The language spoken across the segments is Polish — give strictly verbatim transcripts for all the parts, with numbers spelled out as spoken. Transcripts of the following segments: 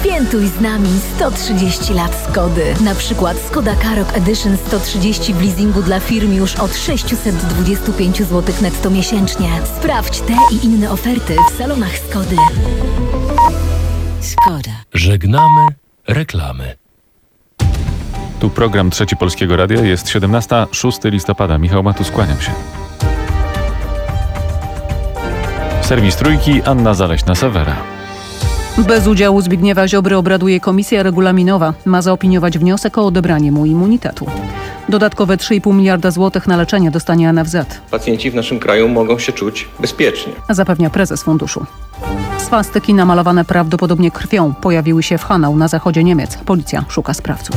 Świętuj z nami sto trzydzieści lat Skody. Na przykład Skoda Karoq Edition sto trzydzieści w leasingu dla firm już od sześćset dwadzieścia pięć złotych netto miesięcznie. Sprawdź te i inne oferty w salonach Skody. Skoda. Żegnamy reklamy. Tu program Trzeci Polskiego Radia. Jest siedemnastego szóstego listopada. Michał Matus, kłaniam się. Serwis Trójki, Anna Zaleśna-Sewera. Bez udziału Zbigniewa Ziobry obraduje komisja regulaminowa. Ma zaopiniować wniosek o odebranie mu immunitetu. Dodatkowe trzy i pół miliarda złotych na leczenie dostanie N F Z. Pacjenci w naszym kraju mogą się czuć bezpiecznie. Zapewnia prezes funduszu. Swastyki namalowane prawdopodobnie krwią pojawiły się w Hanau na zachodzie Niemiec. Policja szuka sprawców.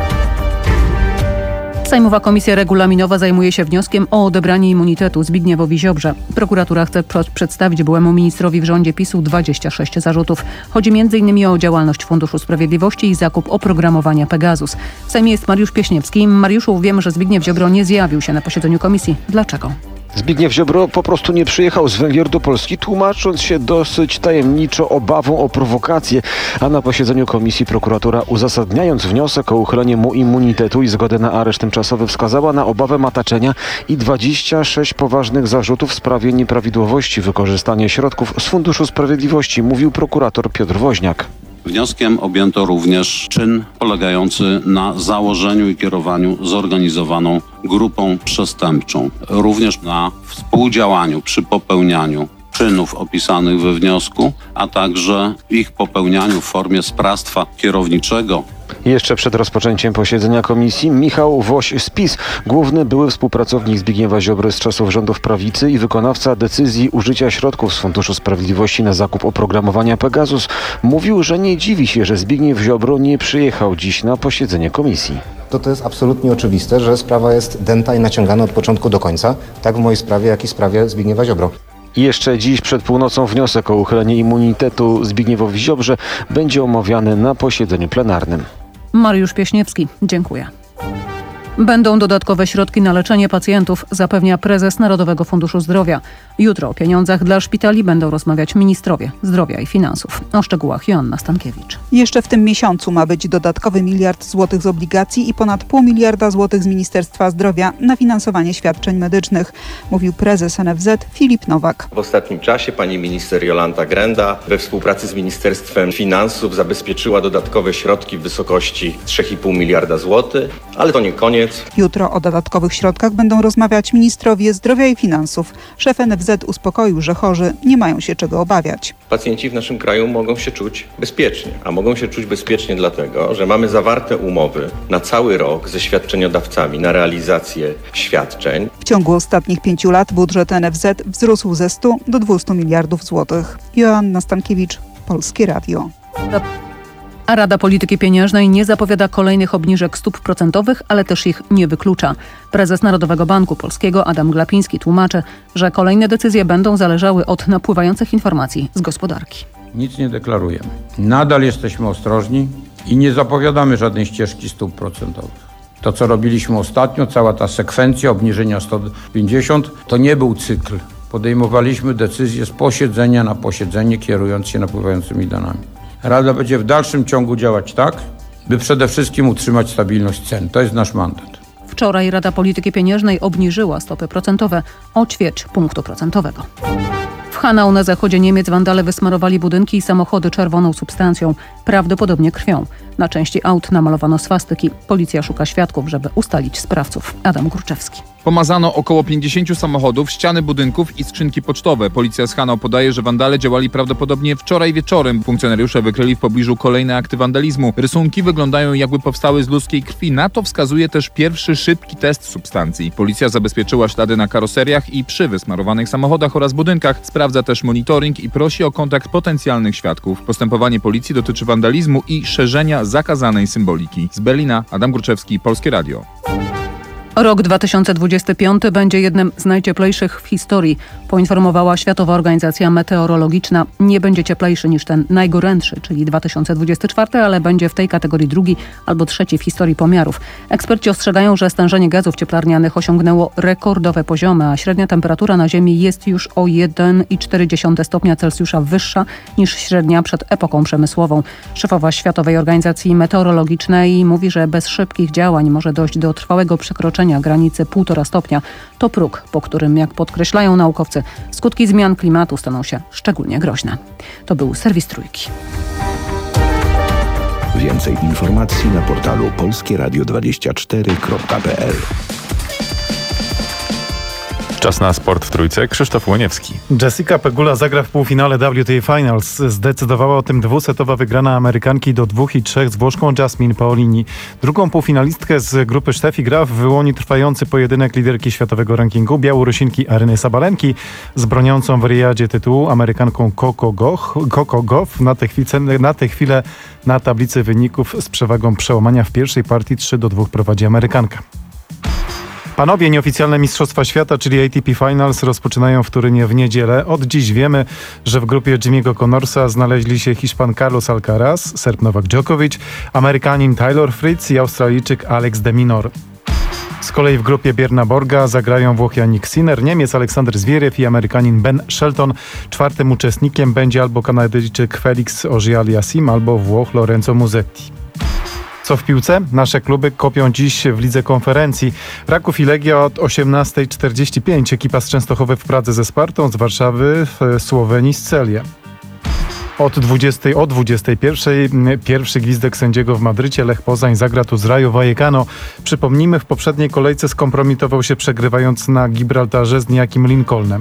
Sejmowa Komisja Regulaminowa zajmuje się wnioskiem o odebranie immunitetu Zbigniewowi Ziobrze. Prokuratura chce przedstawić byłemu ministrowi w rządzie PiSu dwadzieścia sześć zarzutów. Chodzi między innymi o działalność Funduszu Sprawiedliwości i zakup oprogramowania Pegasus. W Sejmie jest Mariusz Pieśniewski. Mariuszu, wiemy, że Zbigniew Ziobro nie zjawił się na posiedzeniu komisji. Dlaczego? Zbigniew Ziobro po prostu nie przyjechał z Węgier do Polski, tłumacząc się dosyć tajemniczo obawą o prowokację, a na posiedzeniu komisji prokuratura, uzasadniając wniosek o uchylenie mu immunitetu i zgodę na areszt tymczasowy, wskazała na obawę mataczenia i dwadzieścia sześć poważnych zarzutów w sprawie nieprawidłowości wykorzystania środków z Funduszu Sprawiedliwości, mówił prokurator Piotr Woźniak. Wnioskiem objęto również czyn polegający na założeniu i kierowaniu zorganizowaną grupą przestępczą. Również na współdziałaniu przy popełnianiu czynów opisanych we wniosku, a także ich popełnianiu w formie sprawstwa kierowniczego. Jeszcze przed rozpoczęciem posiedzenia komisji Michał Woś z PiS, główny były współpracownik Zbigniewa Ziobry z czasów rządów prawicy i wykonawca decyzji użycia środków z Funduszu Sprawiedliwości na zakup oprogramowania Pegasus, mówił, że nie dziwi się, że Zbigniew Ziobro nie przyjechał dziś na posiedzenie komisji. To to jest absolutnie oczywiste, że sprawa jest dęta i naciągana od początku do końca, tak w mojej sprawie, jak i w sprawie Zbigniewa Ziobro. I jeszcze dziś przed północą wniosek o uchylenie immunitetu Zbigniewowi Ziobrze będzie omawiany na posiedzeniu plenarnym. Mariusz Pieśniewski, dziękuję. Będą dodatkowe środki na leczenie pacjentów, zapewnia prezes Narodowego Funduszu Zdrowia. Jutro o pieniądzach dla szpitali będą rozmawiać ministrowie zdrowia i finansów. O szczegółach Joanna Stankiewicz. Jeszcze w tym miesiącu ma być dodatkowy miliard złotych z obligacji i ponad pół miliarda złotych z Ministerstwa Zdrowia na finansowanie świadczeń medycznych, mówił prezes N F Z Filip Nowak. W ostatnim czasie pani minister Jolanta Grenda we współpracy z Ministerstwem Finansów zabezpieczyła dodatkowe środki w wysokości trzy i pół miliarda złotych, ale to nie koniec. Jutro o dodatkowych środkach będą rozmawiać ministrowie zdrowia i finansów. Szef N F Z uspokoił, że chorzy nie mają się czego obawiać. Pacjenci w naszym kraju mogą się czuć bezpiecznie, a mogą się czuć bezpiecznie dlatego, że mamy zawarte umowy na cały rok ze świadczeniodawcami na realizację świadczeń. W ciągu ostatnich pięciu lat budżet N F Z wzrósł ze stu do dwustu miliardów złotych. Joanna Stankiewicz, Polskie Radio. A Rada Polityki Pieniężnej nie zapowiada kolejnych obniżek stóp procentowych, ale też ich nie wyklucza. Prezes Narodowego Banku Polskiego Adam Glapiński tłumaczy, że kolejne decyzje będą zależały od napływających informacji z gospodarki. Nic nie deklarujemy. Nadal jesteśmy ostrożni i nie zapowiadamy żadnej ścieżki stóp procentowych. To, co robiliśmy ostatnio, cała ta sekwencja obniżenia sto pięćdziesiąt, to nie był cykl. Podejmowaliśmy decyzje z posiedzenia na posiedzenie, kierując się napływającymi danymi. Rada będzie w dalszym ciągu działać tak, by przede wszystkim utrzymać stabilność cen. To jest nasz mandat. Wczoraj Rada Polityki Pieniężnej obniżyła stopy procentowe o ćwierć punktu procentowego. W Hanau na zachodzie Niemiec wandale wysmarowali budynki i samochody czerwoną substancją, prawdopodobnie krwią. Na części aut namalowano swastyki. Policja szuka świadków, żeby ustalić sprawców. Adam Górczewski. Pomazano około pięćdziesięciu samochodów, ściany budynków i skrzynki pocztowe. Policja z Hanau podaje, że wandale działali prawdopodobnie wczoraj wieczorem. Funkcjonariusze wykryli w pobliżu kolejne akty wandalizmu. Rysunki wyglądają, jakby powstały z ludzkiej krwi. Na to wskazuje też pierwszy szybki test substancji. Policja zabezpieczyła ślady na karoseriach i przy wysmarowanych samochodach oraz budynkach. Sprawdza też monitoring i prosi o kontakt potencjalnych świadków. Postępowanie policji dotyczy wandalizmu i szerzenia zakazanej symboliki. Z Berlina Adam Górczewski, Polskie Radio. Rok dwa tysiące dwudziesty piąty będzie jednym z najcieplejszych w historii, poinformowała Światowa Organizacja Meteorologiczna. Nie będzie cieplejszy niż ten najgorętszy, czyli dwa tysiące dwudziesty czwarty, ale będzie w tej kategorii drugi albo trzeci w historii pomiarów. Eksperci ostrzegają, że stężenie gazów cieplarnianych osiągnęło rekordowe poziomy, a średnia temperatura na Ziemi jest już o jeden przecinek cztery stopnia Celsjusza wyższa niż średnia przed epoką przemysłową. Szefowa Światowej Organizacji Meteorologicznej mówi, że bez szybkich działań może dojść do trwałego przekroczenia granicy półtora stopnia. To próg, po którym, jak podkreślają naukowcy, skutki zmian klimatu staną się szczególnie groźne. To był serwis Trójki. Więcej informacji na portalu polskie radio dwadzieścia cztery kropka p l. Czas na sport w Trójce. Krzysztof Łoniewski. Jessica Pegula zagra w półfinale W T A Finals. Zdecydowała o tym dwusetowa wygrana Amerykanki do dwóch i trzech z Włoszką Jasmine Paolini. Drugą półfinalistkę z grupy Steffi Graf wyłoni trwający pojedynek liderki światowego rankingu Białorusinki Aryny Sabalenki z broniącą w Riyadzie tytułu Amerykanką Coco Gauff. Coco Gauff na tę chwilę, na tę chwilę na tablicy wyników z przewagą przełamania w pierwszej partii trzy do dwóch prowadzi Amerykanka. Panowie, nieoficjalne Mistrzostwa Świata, czyli A T P Finals, rozpoczynają w Turynie w niedzielę. Od dziś wiemy, że w grupie Jimmy'ego Connorsa znaleźli się Hiszpan Carlos Alcaraz, Serb Novak Djokovic, Amerykanin Taylor Fritz i Australijczyk Alex de Minaur. Z kolei w grupie Björna Borga zagrają Włoch Jannik Sinner, Niemiec Aleksander Zwieriew i Amerykanin Ben Shelton. Czwartym uczestnikiem będzie albo Kanadyjczyk Felix Auger-Aliassime, albo Włoch Lorenzo Musetti. Co w piłce? Nasze kluby kopią dziś w Lidze Konferencji. Raków i Legia od osiemnasta czterdzieści pięć. Ekipa z Częstochowy w Pradze ze Spartą, z Warszawy w Słowenii z Celię. Od dwudziestej o dwudziestej pierwszej pierwszy gwizdek sędziego w Madrycie. Lech Poznań zagra tu z Rayo Vallecano. Przypomnijmy, w poprzedniej kolejce skompromitował się przegrywając na Gibraltarze z niejakim Lincolnem.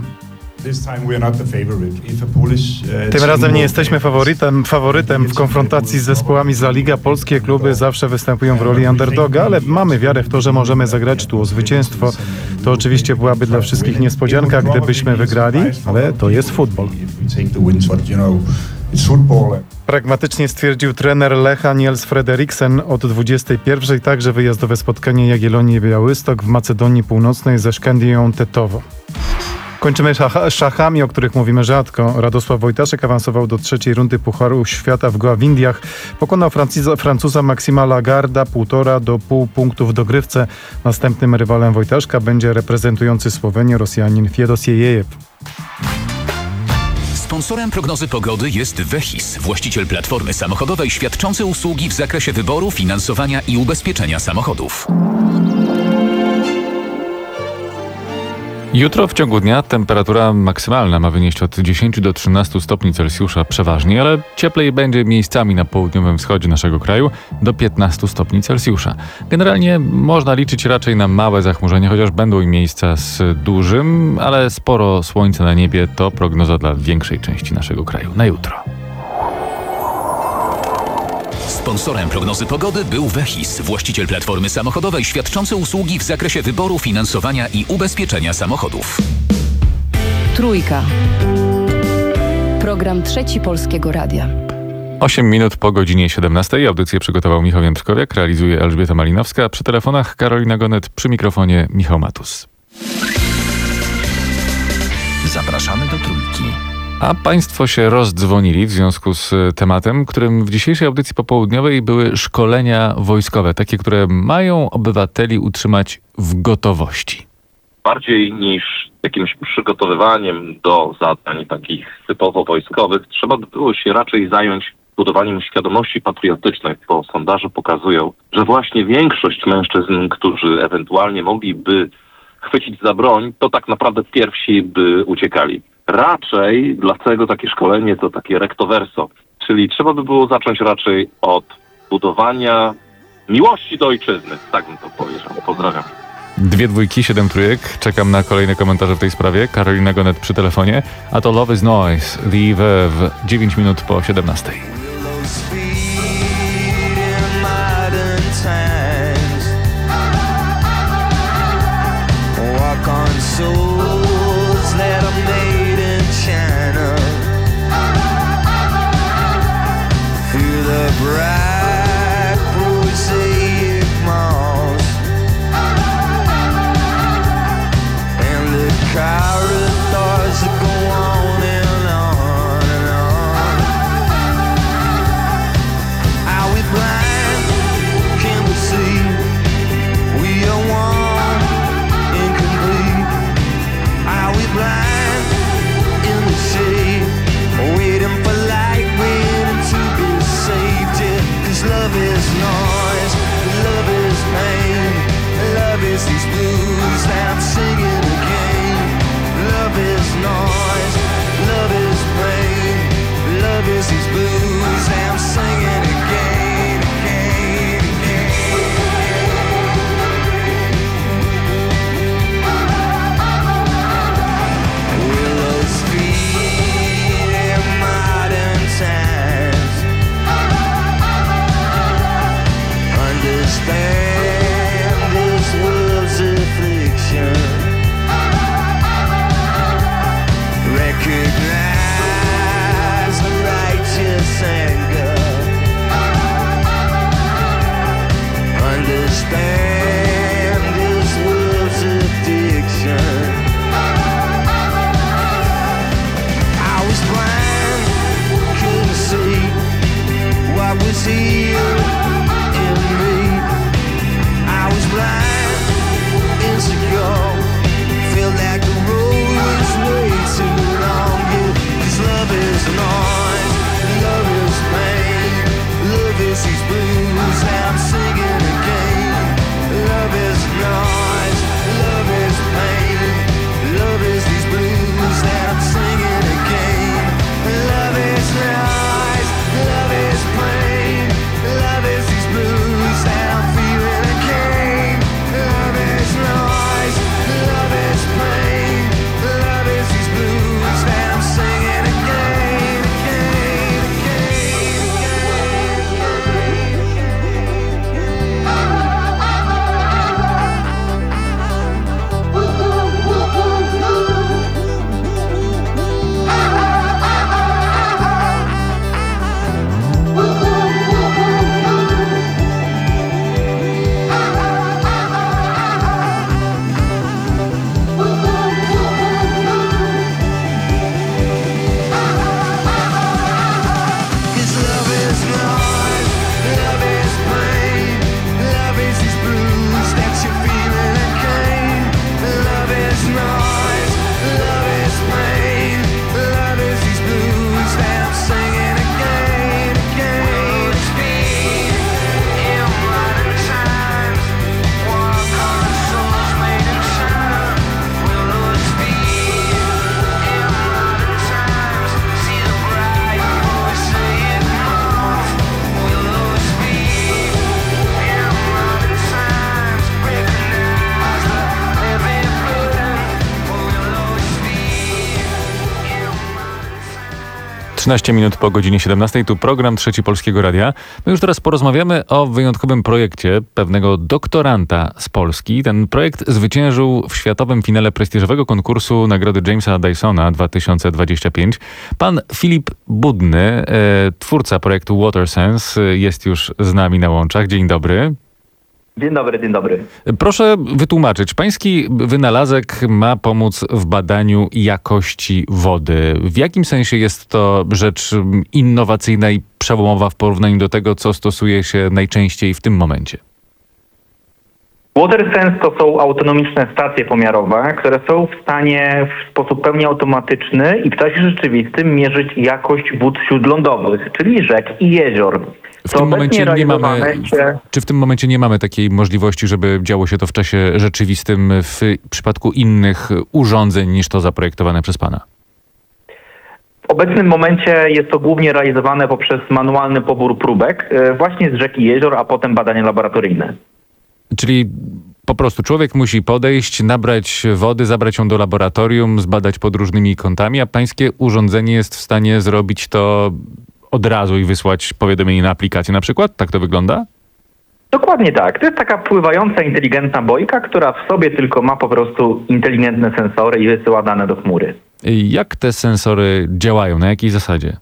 Tym razem nie jesteśmy faworytem, faworytem w konfrontacji z zespołami z La Liga. Polskie kluby zawsze występują w roli underdoga, ale mamy wiarę w to, że możemy zagrać tu o zwycięstwo. To oczywiście byłaby dla wszystkich niespodzianka, gdybyśmy wygrali, ale to jest futbol. Pragmatycznie stwierdził trener Lecha Niels Frederiksen. Od dwudziestej pierwszej także wyjazdowe spotkanie Jagiellonii Białystok w Macedonii Północnej ze Szkendią Tetowo. Kończymy szacha, szachami, o których mówimy rzadko. Radosław Wojtaszek awansował do trzeciej rundy Pucharu Świata w Goa w Indiach. Pokonał Francuza, Francuza Maksima Lagarda półtora do pół punktów w dogrywce. Następnym rywalem Wojtaszka będzie reprezentujący Słowenię Rosjanin Fiedosiejew. Sponsorem prognozy pogody jest Vehis, właściciel platformy samochodowej świadczący usługi w zakresie wyboru, finansowania i ubezpieczenia samochodów. Jutro w ciągu dnia temperatura maksymalna ma wynieść od dziesięciu do trzynastu stopni Celsjusza przeważnie, ale cieplej będzie miejscami na południowym wschodzie naszego kraju do piętnastu stopni Celsjusza. Generalnie można liczyć raczej na małe zachmurzenie, chociaż będą i miejsca z dużym, ale sporo słońca na niebie to prognoza dla większej części naszego kraju na jutro. Sponsorem prognozy pogody był Vehis, właściciel platformy samochodowej świadczący usługi w zakresie wyboru, finansowania i ubezpieczenia samochodów. Trójka. Program Trzeci Polskiego Radia. osiem minut po godzinie siedemnastej. Audycję przygotował Michał Jędrkowiak, realizuje Elżbieta Malinowska. Przy telefonach Karolina Gonet, przy mikrofonie Michał Matus. Zapraszamy do Trójki. A państwo się rozdzwonili w związku z tematem, którym w dzisiejszej audycji popołudniowej były szkolenia wojskowe, takie, które mają obywateli utrzymać w gotowości. Bardziej niż jakimś przygotowywaniem do zadań takich typowo wojskowych, trzeba by było się raczej zająć budowaniem świadomości patriotycznej, bo sondaże pokazują, że właśnie większość mężczyzn, którzy ewentualnie mogliby chwycić za broń, to tak naprawdę pierwsi by uciekali. Raczej dlatego takie szkolenie to takie recto verso, czyli trzeba by było zacząć raczej od budowania miłości do ojczyzny. Tak bym to powiedział. Pozdrawiam. Dwie dwójki, siedem trójek. Czekam na kolejne komentarze w tej sprawie. Karolina Gonet przy telefonie. A to Love is Noise, The Verve, dziewięć minut po siedemnastej. Bright prosaic moss stand this world's addiction. I was blind, couldn't see what was here in me. I was blind, insecure, felt like the road was way too long. Yeah, 'cause love is noise, love is pain, love is these blues that I'm singing again. Love is noise, love is pain, love is these blues that I'm singing again. Love is noise, love is pain, love is these blues that I'm feeling again. Love is noise, love is pain, love is these blues that I'm singing again, again, trzynaście minut po godzinie siedemnastej, tu program Trzeci Polskiego Radia. My już teraz porozmawiamy o wyjątkowym projekcie pewnego doktoranta z Polski. Ten projekt zwyciężył w światowym finale prestiżowego konkursu nagrody Jamesa Dysona dwa tysiące dwudziesty piąty. Pan Filip Budny, e, twórca projektu WaterSense, jest już z nami na łączach. Dzień dobry. Dzień dobry, dzień dobry. Proszę wytłumaczyć, pański wynalazek ma pomóc w badaniu jakości wody. W jakim sensie jest to rzecz innowacyjna i przełomowa w porównaniu do tego, co stosuje się najczęściej w tym momencie? WaterSense to są autonomiczne stacje pomiarowe, które są w stanie w sposób pełni automatyczny i w czasie rzeczywistym mierzyć jakość wód śródlądowych, czyli rzek i jezior. W tym momencie nie mamy, się... Czy w tym momencie nie mamy takiej możliwości, żeby działo się to w czasie rzeczywistym w przypadku innych urządzeń niż to zaprojektowane przez pana? W obecnym momencie jest to głównie realizowane poprzez manualny pobór próbek właśnie z rzek i jezior, a potem badania laboratoryjne. Czyli po prostu człowiek musi podejść, nabrać wody, zabrać ją do laboratorium, zbadać pod różnymi kątami, a pańskie urządzenie jest w stanie zrobić to od razu i wysłać powiadomienie na aplikację na przykład? Tak to wygląda? Dokładnie tak. To jest taka pływająca, inteligentna bojka, która w sobie tylko ma po prostu inteligentne sensory i wysyła dane do chmury. Jak te sensory działają? Na jakiej zasadzie?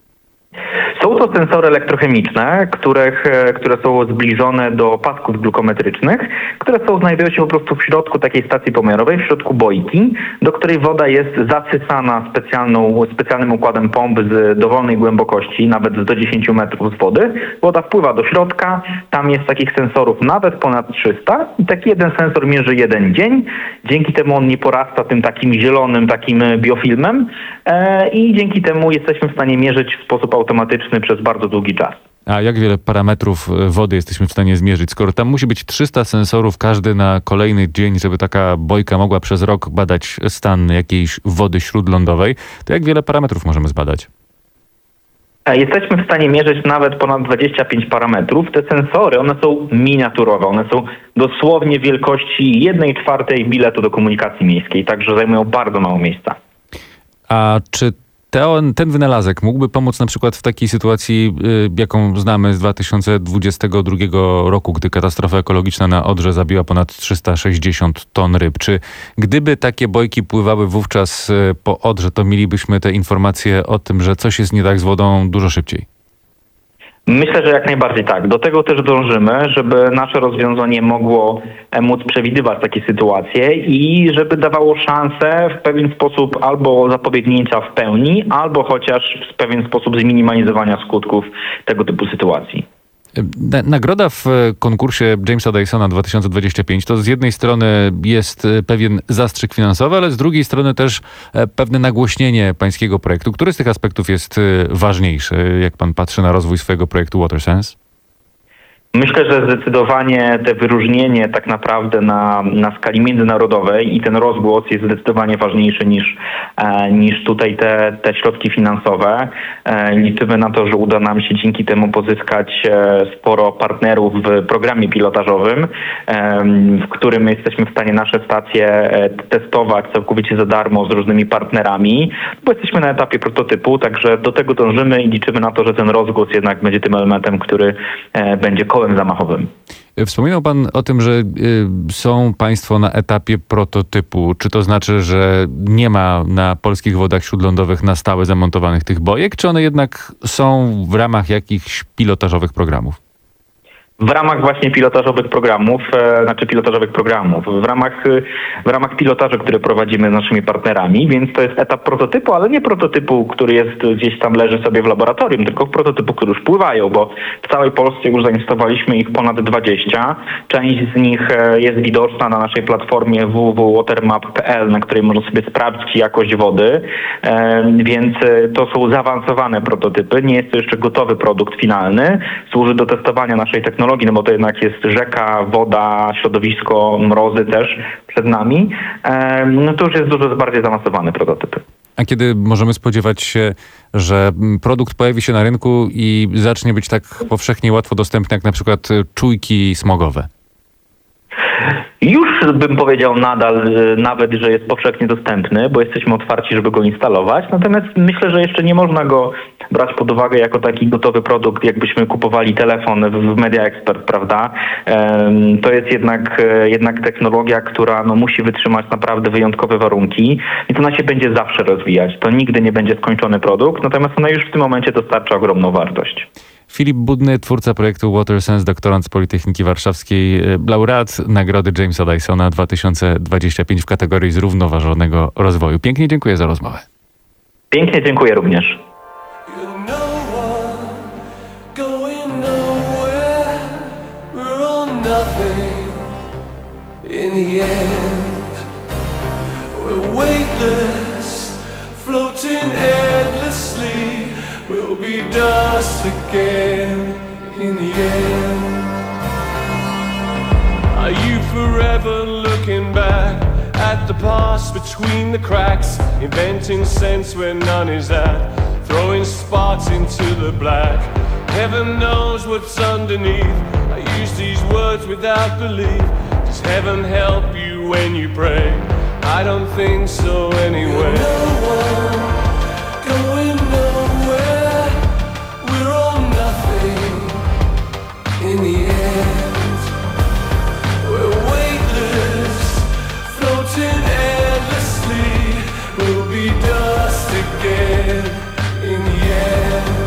Są to sensory elektrochemiczne, których, które są zbliżone do pasków glukometrycznych, które są, znajdują się po prostu w środku takiej stacji pomiarowej, w środku bojki, do której woda jest zasysana specjalną, specjalnym układem pomp z dowolnej głębokości, nawet do dziesięciu metrów z wody. Woda wpływa do środka, tam jest takich sensorów nawet ponad trzysta i taki jeden sensor mierzy jeden dzień. Dzięki temu on nie porasta tym takim zielonym, takim biofilmem e, i dzięki temu jesteśmy w stanie mierzyć w sposób automatyczny przez bardzo długi czas. A jak wiele parametrów wody jesteśmy w stanie zmierzyć? Skoro tam musi być trzysta sensorów, każdy na kolejny dzień, żeby taka bojka mogła przez rok badać stan jakiejś wody śródlądowej, to jak wiele parametrów możemy zbadać? Jesteśmy w stanie mierzyć nawet ponad dwadzieścia pięć parametrów. Te sensory, one są miniaturowe, one są dosłownie wielkości jednej czwartej biletu do komunikacji miejskiej, także zajmują bardzo mało miejsca. A czy ten, ten wynalazek mógłby pomóc na przykład w takiej sytuacji, y, jaką znamy z dwa tysiące dwudziestego drugiego roku, gdy katastrofa ekologiczna na Odrze zabiła ponad trzysta sześćdziesiąt ton ryb? Czy gdyby takie bojki pływały wówczas y, po Odrze, to mielibyśmy te informacje o tym, że coś jest nie tak z wodą dużo szybciej? Myślę, że jak najbardziej tak. Do tego też dążymy, żeby nasze rozwiązanie mogło móc przewidywać takie sytuacje i żeby dawało szansę w pewien sposób albo zapobiegnięcia w pełni, albo chociaż w pewien sposób zminimalizowania skutków tego typu sytuacji. Nagroda w konkursie Jamesa Dysona dwa tysiące dwudziesty piąty to z jednej strony jest pewien zastrzyk finansowy, ale z drugiej strony też pewne nagłośnienie pańskiego projektu. Który z tych aspektów jest ważniejszy, jak pan patrzy na rozwój swojego projektu WaterSense? Myślę, że zdecydowanie te wyróżnienie tak naprawdę na, na skali międzynarodowej i ten rozgłos jest zdecydowanie ważniejszy niż, e, niż tutaj te, te środki finansowe. E, liczymy na to, że uda nam się dzięki temu pozyskać e, sporo partnerów w programie pilotażowym, e, w którym jesteśmy w stanie nasze stacje e, testować całkowicie za darmo z różnymi partnerami, bo jesteśmy na etapie prototypu, także do tego dążymy i liczymy na to, że ten rozgłos jednak będzie tym elementem, który e, będzie kołem zamachowym. Wspominał pan o tym, że y, są państwo na etapie prototypu. Czy to znaczy, że nie ma na polskich wodach śródlądowych na stałe zamontowanych tych bojek, czy one jednak są w ramach jakichś pilotażowych programów? W ramach właśnie pilotażowych programów, e, znaczy pilotażowych programów, w ramach, w ramach pilotaży, które prowadzimy z naszymi partnerami, więc to jest etap prototypu, ale nie prototypu, który jest gdzieś tam leży sobie w laboratorium, tylko prototypu, które już pływają, bo w całej Polsce już zainstalowaliśmy ich ponad dwadzieścia. Część z nich jest widoczna na naszej platformie w w w kropka watermap kropka p l, na której można sobie sprawdzić jakość wody, e, więc to są zaawansowane prototypy, nie jest to jeszcze gotowy produkt finalny, służy do testowania naszej technologii, no bo to jednak jest rzeka, woda, środowisko, mrozy też przed nami, no to już jest dużo bardziej zaawansowany prototyp. A kiedy możemy spodziewać się, że produkt pojawi się na rynku i zacznie być tak powszechnie łatwo dostępny, jak na przykład czujki smogowe? Już bym powiedział nadal, nawet, że jest powszechnie dostępny, bo jesteśmy otwarci, żeby go instalować. Natomiast myślę, że jeszcze nie można go brać pod uwagę jako taki gotowy produkt, jakbyśmy kupowali telefon w Media Expert, prawda? To jest jednak, jednak technologia, która no, musi wytrzymać naprawdę wyjątkowe warunki i to ona się będzie zawsze rozwijać. To nigdy nie będzie skończony produkt, natomiast ona już w tym momencie dostarcza ogromną wartość. Filip Budny, twórca projektu WaterSense, doktorant z Politechniki Warszawskiej, laureat Nagrody Jamesa Dysona dwa tysiące dwudziesty piąty w kategorii zrównoważonego rozwoju. Pięknie dziękuję za rozmowę. Pięknie dziękuję również. We'll be dust again in the end. Are you forever looking back at the past between the cracks, inventing sense where none is at, throwing sparks into the black? Heaven knows what's underneath. I use these words without belief. Does heaven help you when you pray? I don't think so anyway. No one going nowhere. We're all nothing in the end. We're weightless, floating endlessly. We'll be dust again in the end.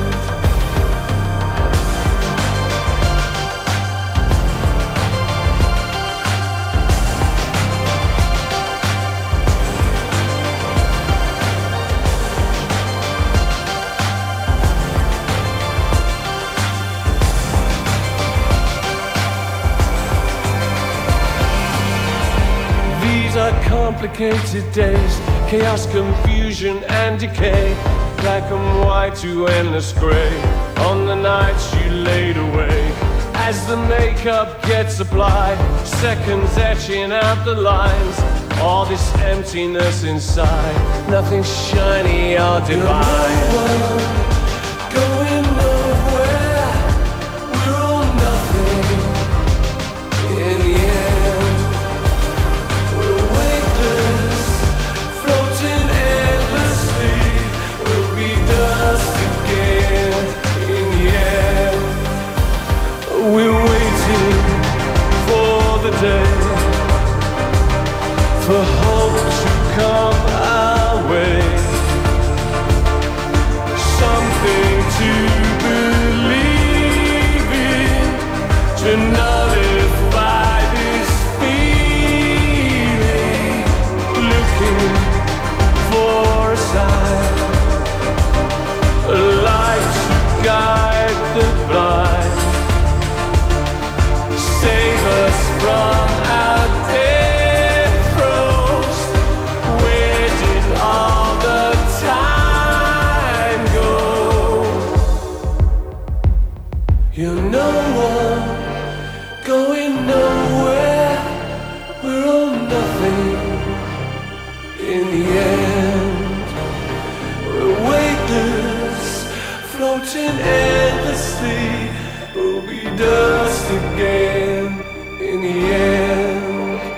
Complicated days, chaos, confusion and decay, black and white to endless grey, on the nights you laid away. As the makeup gets applied, seconds etching out the lines, all this emptiness inside, nothing shiny or divine. Going nowhere, we're all nothing in the end. We're waiting for the day, for hope to come our way. Some You're no one going nowhere. We're all nothing in the end. We're weightless, floating endlessly. We'll be dust again in the end.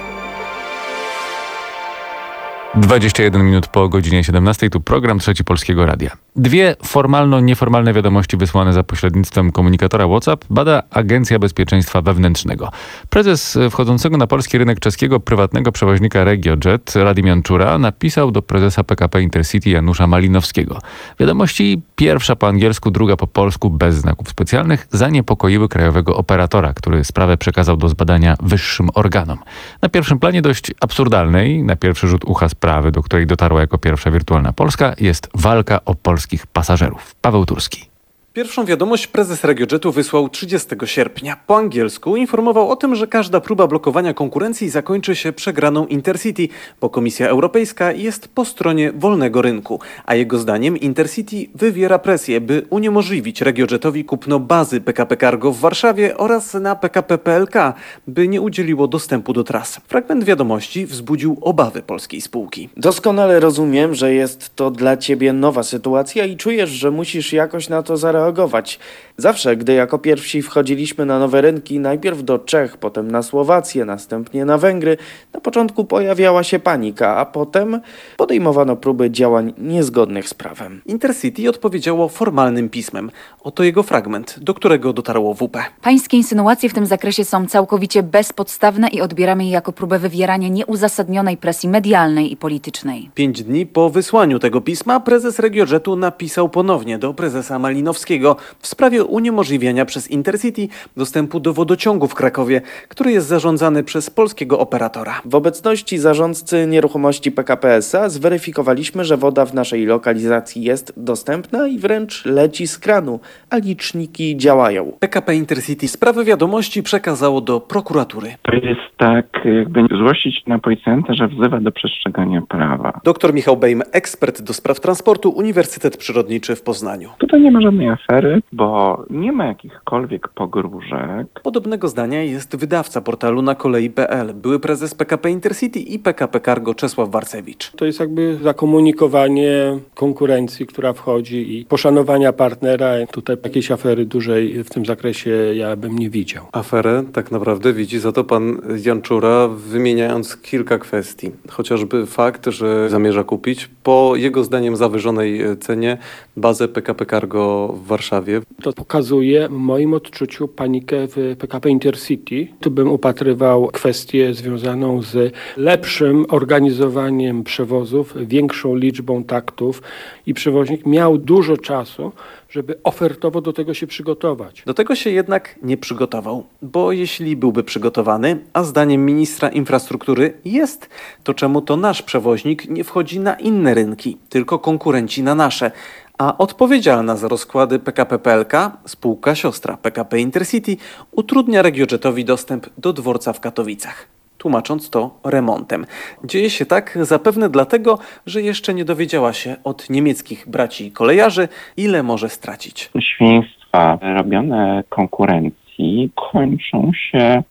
dwadzieścia jeden minut po godzinie siedemnastej, tu program Trzeci Polskiego Radia. Dwie formalno-nieformalne wiadomości wysłane za pośrednictwem komunikatora WhatsApp bada Agencja Bezpieczeństwa Wewnętrznego. Prezes wchodzącego na polski rynek czeskiego prywatnego przewoźnika RegioJet, Radim Janczura, napisał do prezesa P K P Intercity Janusza Malinowskiego. Wiadomości, pierwsza po angielsku, druga po polsku, bez znaków specjalnych, zaniepokoiły krajowego operatora, który sprawę przekazał do zbadania wyższym organom. Na pierwszym planie dość absurdalnej, na pierwszy rzut ucha sprawy, do której dotarła jako pierwsza wirtualna Polska, jest walka o polskich pasażerów. Paweł Turski. Pierwszą wiadomość prezes RegioJetu wysłał trzydziestego sierpnia. Po angielsku informował o tym, że każda próba blokowania konkurencji zakończy się przegraną Intercity, bo Komisja Europejska jest po stronie wolnego rynku, a jego zdaniem Intercity wywiera presję, by uniemożliwić RegioJetowi kupno bazy P K P Cargo w Warszawie oraz na P K P P L K, by nie udzieliło dostępu do tras. Fragment wiadomości wzbudził obawy polskiej spółki. Doskonale rozumiem, że jest to dla ciebie nowa sytuacja i czujesz, że musisz jakoś na to zareagować. reagować. Zawsze, gdy jako pierwsi wchodziliśmy na nowe rynki, najpierw do Czech, potem na Słowację, następnie na Węgry, na początku pojawiała się panika, a potem podejmowano próby działań niezgodnych z prawem. Intercity odpowiedziało formalnym pismem. Oto jego fragment, do którego dotarło W P. Pańskie insynuacje w tym zakresie są całkowicie bezpodstawne i odbieramy je jako próbę wywierania nieuzasadnionej presji medialnej i politycznej. Pięć dni po wysłaniu tego pisma prezes RegioJetu napisał ponownie do prezesa Malinowskiego w sprawie uniemożliwiania przez Intercity dostępu do wodociągu w Krakowie, który jest zarządzany przez polskiego operatora. W obecności zarządcy nieruchomości P K P S A zweryfikowaliśmy, że woda w naszej lokalizacji jest dostępna i wręcz leci z kranu, a liczniki działają. P K P Intercity sprawę wiadomości przekazało do prokuratury. To jest tak, jakby złościć na policjanta, że wzywa do przestrzegania prawa. Doktor Michał Bejm, ekspert do spraw transportu, Uniwersytet Przyrodniczy w Poznaniu. Tutaj nie ma żadnej afery, bo nie ma jakichkolwiek pogróżek. Podobnego zdania jest wydawca portalu na kolei kropka p l, były prezes P K P Intercity i P K P Cargo Czesław Warcewicz. To jest jakby zakomunikowanie konkurencji, która wchodzi i poszanowania partnera. Tutaj jakiejś afery dużej w tym zakresie ja bym nie widział. Aferę tak naprawdę widzi za to pan Janczura, wymieniając kilka kwestii. Chociażby fakt, że zamierza kupić po jego zdaniem zawyżonej cenie bazę P K P Cargo w Warszawie. To pokazuje w moim odczuciu panikę w P K P Intercity. Tu bym upatrywał kwestię związaną z lepszym organizowaniem przewozów, większą liczbą taktów i przewoźnik miał dużo czasu, żeby ofertowo do tego się przygotować. Do tego się jednak nie przygotował, bo jeśli byłby przygotowany, a zdaniem ministra infrastruktury jest, to czemu to nasz przewoźnik nie wchodzi na inne rynki, tylko konkurenci na nasze? A odpowiedzialna za rozkłady P K P P L K, spółka siostra P K P Intercity, utrudnia RegioJetowi dostęp do dworca w Katowicach, tłumacząc to remontem. Dzieje się tak zapewne dlatego, że jeszcze nie dowiedziała się od niemieckich braci kolejarzy, ile może stracić. Świństwa robione konkurencji kończą się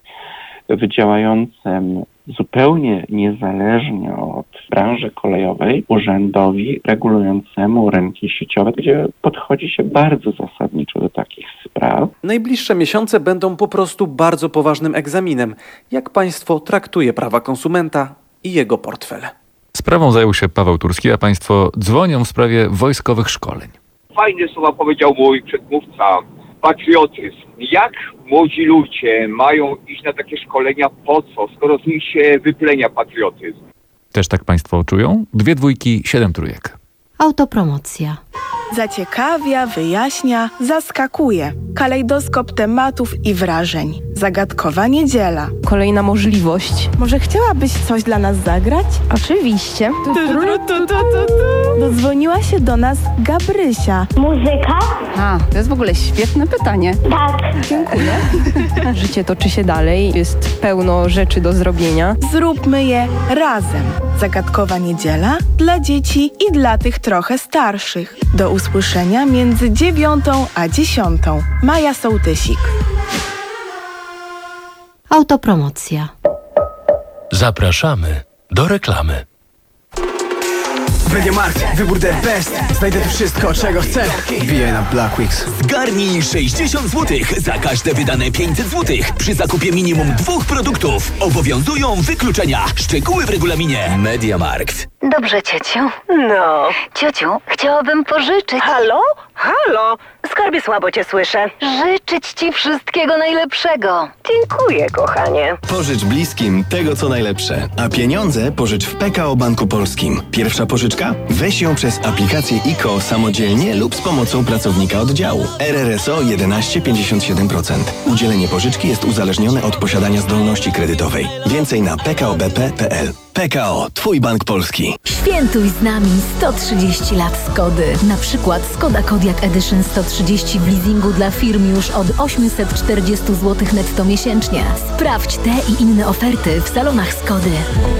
w działającym zupełnie niezależnie od branży kolejowej urzędowi regulującemu rynki sieciowe, gdzie podchodzi się bardzo zasadniczo do takich spraw. Najbliższe miesiące będą po prostu bardzo poważnym egzaminem, jak państwo traktuje prawa konsumenta i jego portfel. Sprawą zajął się Paweł Turski, a państwo dzwonią w sprawie wojskowych szkoleń. Fajne słowa powiedział mój przedmówca. Patriotyzm. Jak młodzi ludzie mają iść na takie szkolenia, po co, skoro z nich się wyplenia patriotyzm? Też tak państwo czują? Dwie dwójki, siedem trójek. Autopromocja. Zaciekawia, wyjaśnia, zaskakuje. Kalejdoskop tematów i wrażeń. Zagadkowa niedziela. Kolejna możliwość. Może chciałabyś coś dla nas zagrać? Oczywiście. Tu, tu, tu, tu, tu. Dodzwoniła się do nas Gabrysia. Muzyka? A, to jest w ogóle świetne pytanie. Tak. Dziękuję. Życie toczy się dalej, jest pełno rzeczy do zrobienia. Zróbmy je razem. Zagadkowa niedziela dla dzieci i dla tych trochę starszych. Do usłyszenia między dziewiątą a dziesiątą. Maja Sołtysik. Autopromocja. Zapraszamy do reklamy. MediaMarkt, wybór the best. Znajdę tu wszystko, czego chcę. Wbijaj na Blackweeks. Zgarnij sześćdziesiąt złotych za każde wydane pięćset złotych. Przy zakupie minimum dwóch produktów obowiązują wykluczenia. Szczegóły w regulaminie. MediaMarkt. Dobrze, ciociu. No. Ciociu, chciałabym pożyczyć. Halo? Halo? Skarbie, słabo cię słyszę. Życzyć ci wszystkiego najlepszego. Dziękuję, kochanie. Pożycz bliskim tego, co najlepsze. A pieniądze pożycz w P K O Banku Polskim. Pierwsza pożyczka? Weź ją przez aplikację I K O samodzielnie lub z pomocą pracownika oddziału. R R S O jedenaście przecinek pięćdziesiąt siedem procent. Udzielenie pożyczki jest uzależnione od posiadania zdolności kredytowej. Więcej na p k o b p kropka p l. P K O, Twój bank polski. Świętuj z nami sto trzydzieści lat Skody. Na przykład Skoda Kodiaq Edition sto trzydzieści w leasingu dla firm już od osiemset czterdzieści złotych netto miesięcznie. Sprawdź te i inne oferty w salonach Skody.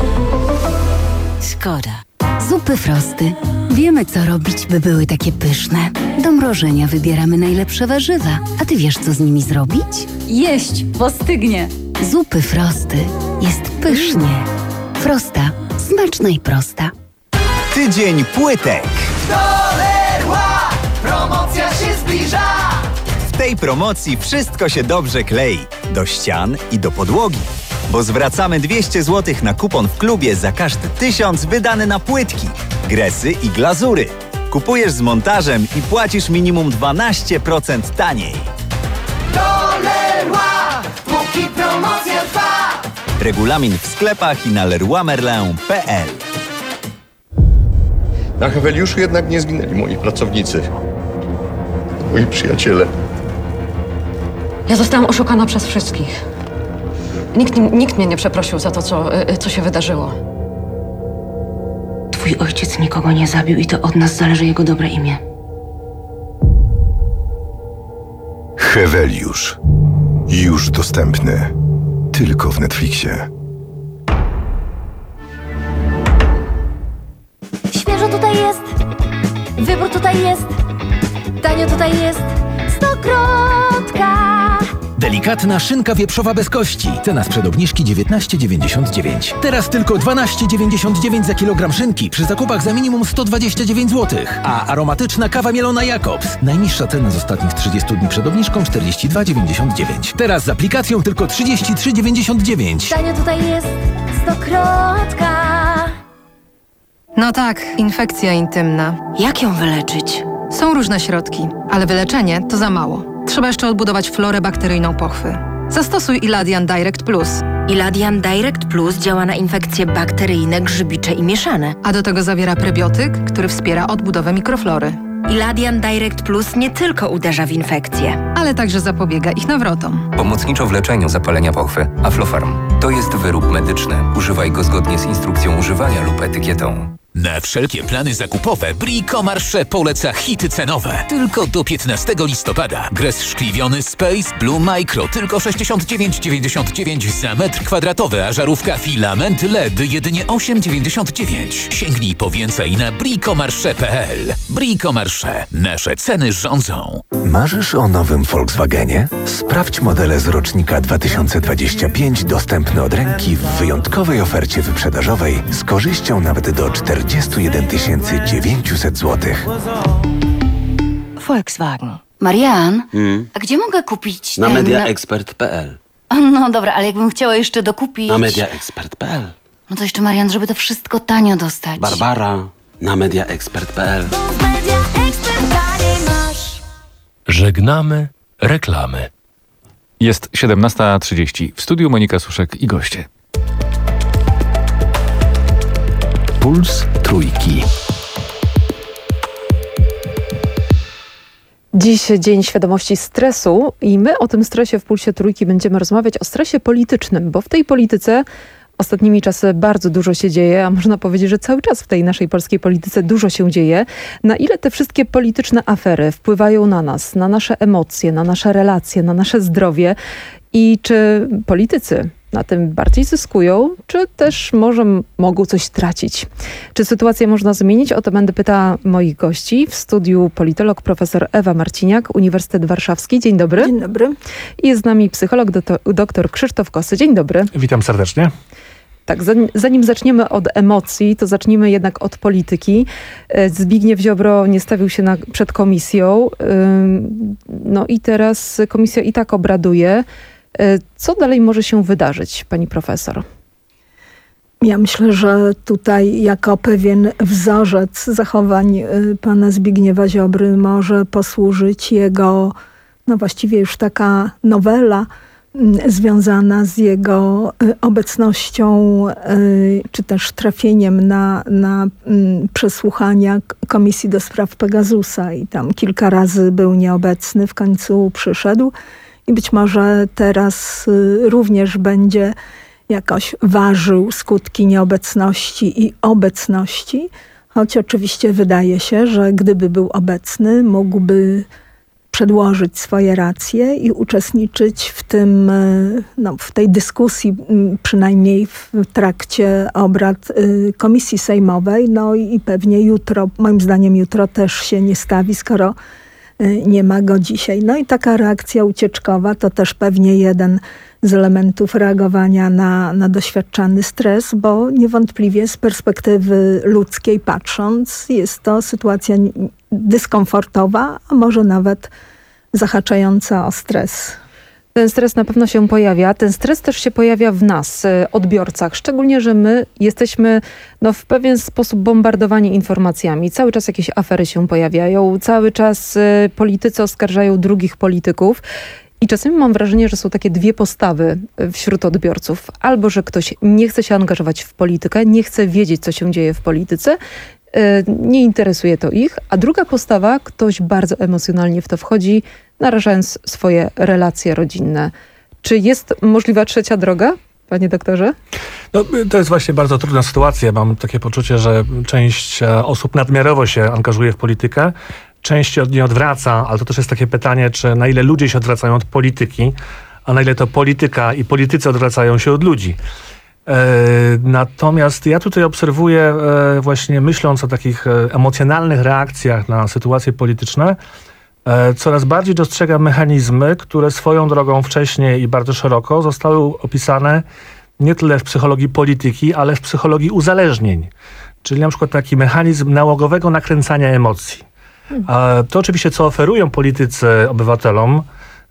Skoda. Zupy Frosty. Wiemy, co robić, by były takie pyszne. Do mrożenia wybieramy najlepsze warzywa. A ty wiesz, co z nimi zrobić? Jeść, bo stygnie. Zupy Frosty. Jest pysznie. Frosta. Smaczna i prosta. Tydzień płytek. Dolerła, promocja się zbliża. W tej promocji wszystko się dobrze klei. Do ścian i do podłogi. Bo zwracamy dwieście złotych na kupon w klubie za każdy tysiąc wydany na płytki, gresy i glazury. Kupujesz z montażem i płacisz minimum dwanaście procent taniej. Dolerła, póki promocja trwa. Regulamin w sklepach i na leroy merlin kropka p l. Na Heweliuszu jednak nie zginęli moi pracownicy. Moi przyjaciele. Ja zostałam oszukana przez wszystkich. Nikt, nikt mnie nie przeprosił za to, co, co się wydarzyło. Twój ojciec nikogo nie zabił i to od nas zależy jego dobre imię. Heweliusz. Już dostępny. Tylko w Netflixie. Świeżo tutaj jest. Wybór tutaj jest. Tanio tutaj jest. Stokrotka. Delikatna szynka wieprzowa bez kości. Cena sprzed obniżki dziewiętnaście dziewięćdziesiąt dziewięć. Teraz tylko dwanaście dziewięćdziesiąt dziewięć za kilogram szynki przy zakupach za minimum sto dwadzieścia dziewięć złotych. A aromatyczna kawa mielona Jakobs. Najniższa cena z ostatnich trzydziestu dni przed obniżką czterdzieści dwa dziewięćdziesiąt dziewięć. Teraz z aplikacją tylko trzydzieści trzy dziewięćdziesiąt dziewięć. Tanio tutaj jest. Stokrotka. No tak, infekcja intymna. Jak ją wyleczyć? Są różne środki, ale wyleczenie to za mało. Trzeba jeszcze odbudować florę bakteryjną pochwy. Zastosuj Iladian Direct Plus. Iladian Direct Plus działa na infekcje bakteryjne, grzybicze i mieszane. A do tego zawiera prebiotyk, który wspiera odbudowę mikroflory. Iladian Direct Plus nie tylko uderza w infekcje, ale także zapobiega ich nawrotom. Pomocniczo w leczeniu zapalenia pochwy. Aflofarm. To jest wyrób medyczny. Używaj go zgodnie z instrukcją używania lub etykietą. Na wszelkie plany zakupowe Bricomarché poleca hity cenowe. Tylko do piętnastego listopada. Gres szkliwiony Space Blue Micro tylko sześćdziesiąt dziewięć dziewięćdziesiąt dziewięć za metr kwadratowy, a żarówka filament L E D jedynie osiem dziewięćdziesiąt dziewięć. Sięgnij po więcej na bricomarché kropka p l. Bricomarché. Nasze ceny rządzą. Marzysz o nowym Volkswagenie? Sprawdź modele z rocznika dwa tysiące dwudziestego piątego dostępne od ręki w wyjątkowej ofercie wyprzedażowej z korzyścią nawet do czterdzieści jeden tysięcy dziewięćset złotych. Volkswagen. Marian, Hmm. a gdzie mogę kupić Na ten... mediaexpert kropka p l. No dobra, ale jakbym chciała jeszcze dokupić... Na mediaexpert kropka p l. No to jeszcze, Marian, żeby to wszystko tanio dostać. Barbara, na mediaexpert kropka p l. Żegnamy reklamy. Jest siedemnasta trzydzieści. W studiu Monika Suszek i goście. Puls Trójki. Dziś Dzień Świadomości Stresu i my o tym stresie w Pulsie Trójki będziemy rozmawiać, o stresie politycznym, bo w tej polityce ostatnimi czasy bardzo dużo się dzieje, a można powiedzieć, że cały czas w tej naszej polskiej polityce dużo się dzieje. Na ile te wszystkie polityczne afery wpływają na nas, na nasze emocje, na nasze relacje, na nasze zdrowie i czy politycy na tym bardziej zyskują, czy też może m- mogą coś stracić? Czy sytuację można zmienić? O to będę pytała moich gości. W studiu politolog profesor Ewa Marciniak, Uniwersytet Warszawski. Dzień dobry. Dzień dobry. I jest z nami psycholog doktor, doktor Krzysztof Kosy. Dzień dobry. Witam serdecznie. Tak, zanim zaczniemy od emocji, to zacznijmy jednak od polityki. Zbigniew Ziobro nie stawił się na, przed komisją. No i teraz komisja i tak obraduje. Co dalej może się wydarzyć, pani profesor? Ja myślę, że tutaj jako pewien wzorzec zachowań pana Zbigniewa Ziobry może posłużyć jego, no właściwie już taka nowela związana z jego obecnością czy też trafieniem na, na przesłuchania Komisji do Spraw Pegasusa i tam kilka razy był nieobecny, w końcu przyszedł i być może teraz również będzie jakoś ważył skutki nieobecności i obecności, choć oczywiście wydaje się, że gdyby był obecny, mógłby przedłożyć swoje racje i uczestniczyć w tym, no, w tej dyskusji, przynajmniej w trakcie obrad Komisji Sejmowej. No i pewnie jutro, moim zdaniem jutro też się nie stawi, skoro nie ma go dzisiaj. No i taka reakcja ucieczkowa to też pewnie jeden z elementów reagowania na, na doświadczany stres, bo niewątpliwie z perspektywy ludzkiej patrząc jest to sytuacja dyskomfortowa, a może nawet zahaczająca o stres. Ten stres na pewno się pojawia. Ten stres też się pojawia w nas, odbiorcach. Szczególnie, że my jesteśmy no, w pewien sposób bombardowani informacjami. Cały czas jakieś afery się pojawiają. Cały czas y, politycy oskarżają drugich polityków. I czasami mam wrażenie, że są takie dwie postawy wśród odbiorców. Albo, że ktoś nie chce się angażować w politykę, nie chce wiedzieć, co się dzieje w polityce, nie interesuje to ich, a druga postawa, ktoś bardzo emocjonalnie w to wchodzi, narażając swoje relacje rodzinne. Czy jest możliwa trzecia droga, panie doktorze? No, to jest właśnie bardzo trudna sytuacja. Mam takie poczucie, że część osób nadmiarowo się angażuje w politykę, część się od niej odwraca, ale to też jest takie pytanie, czy na ile ludzie się odwracają od polityki, a na ile to polityka i politycy odwracają się od ludzi. Natomiast ja tutaj obserwuję właśnie myśląc o takich emocjonalnych reakcjach na sytuacje polityczne, coraz bardziej dostrzegam mechanizmy, które swoją drogą wcześniej i bardzo szeroko zostały opisane nie tyle w psychologii polityki, ale w psychologii uzależnień. Czyli na przykład taki mechanizm nałogowego nakręcania emocji. To oczywiście, co oferują politycy obywatelom,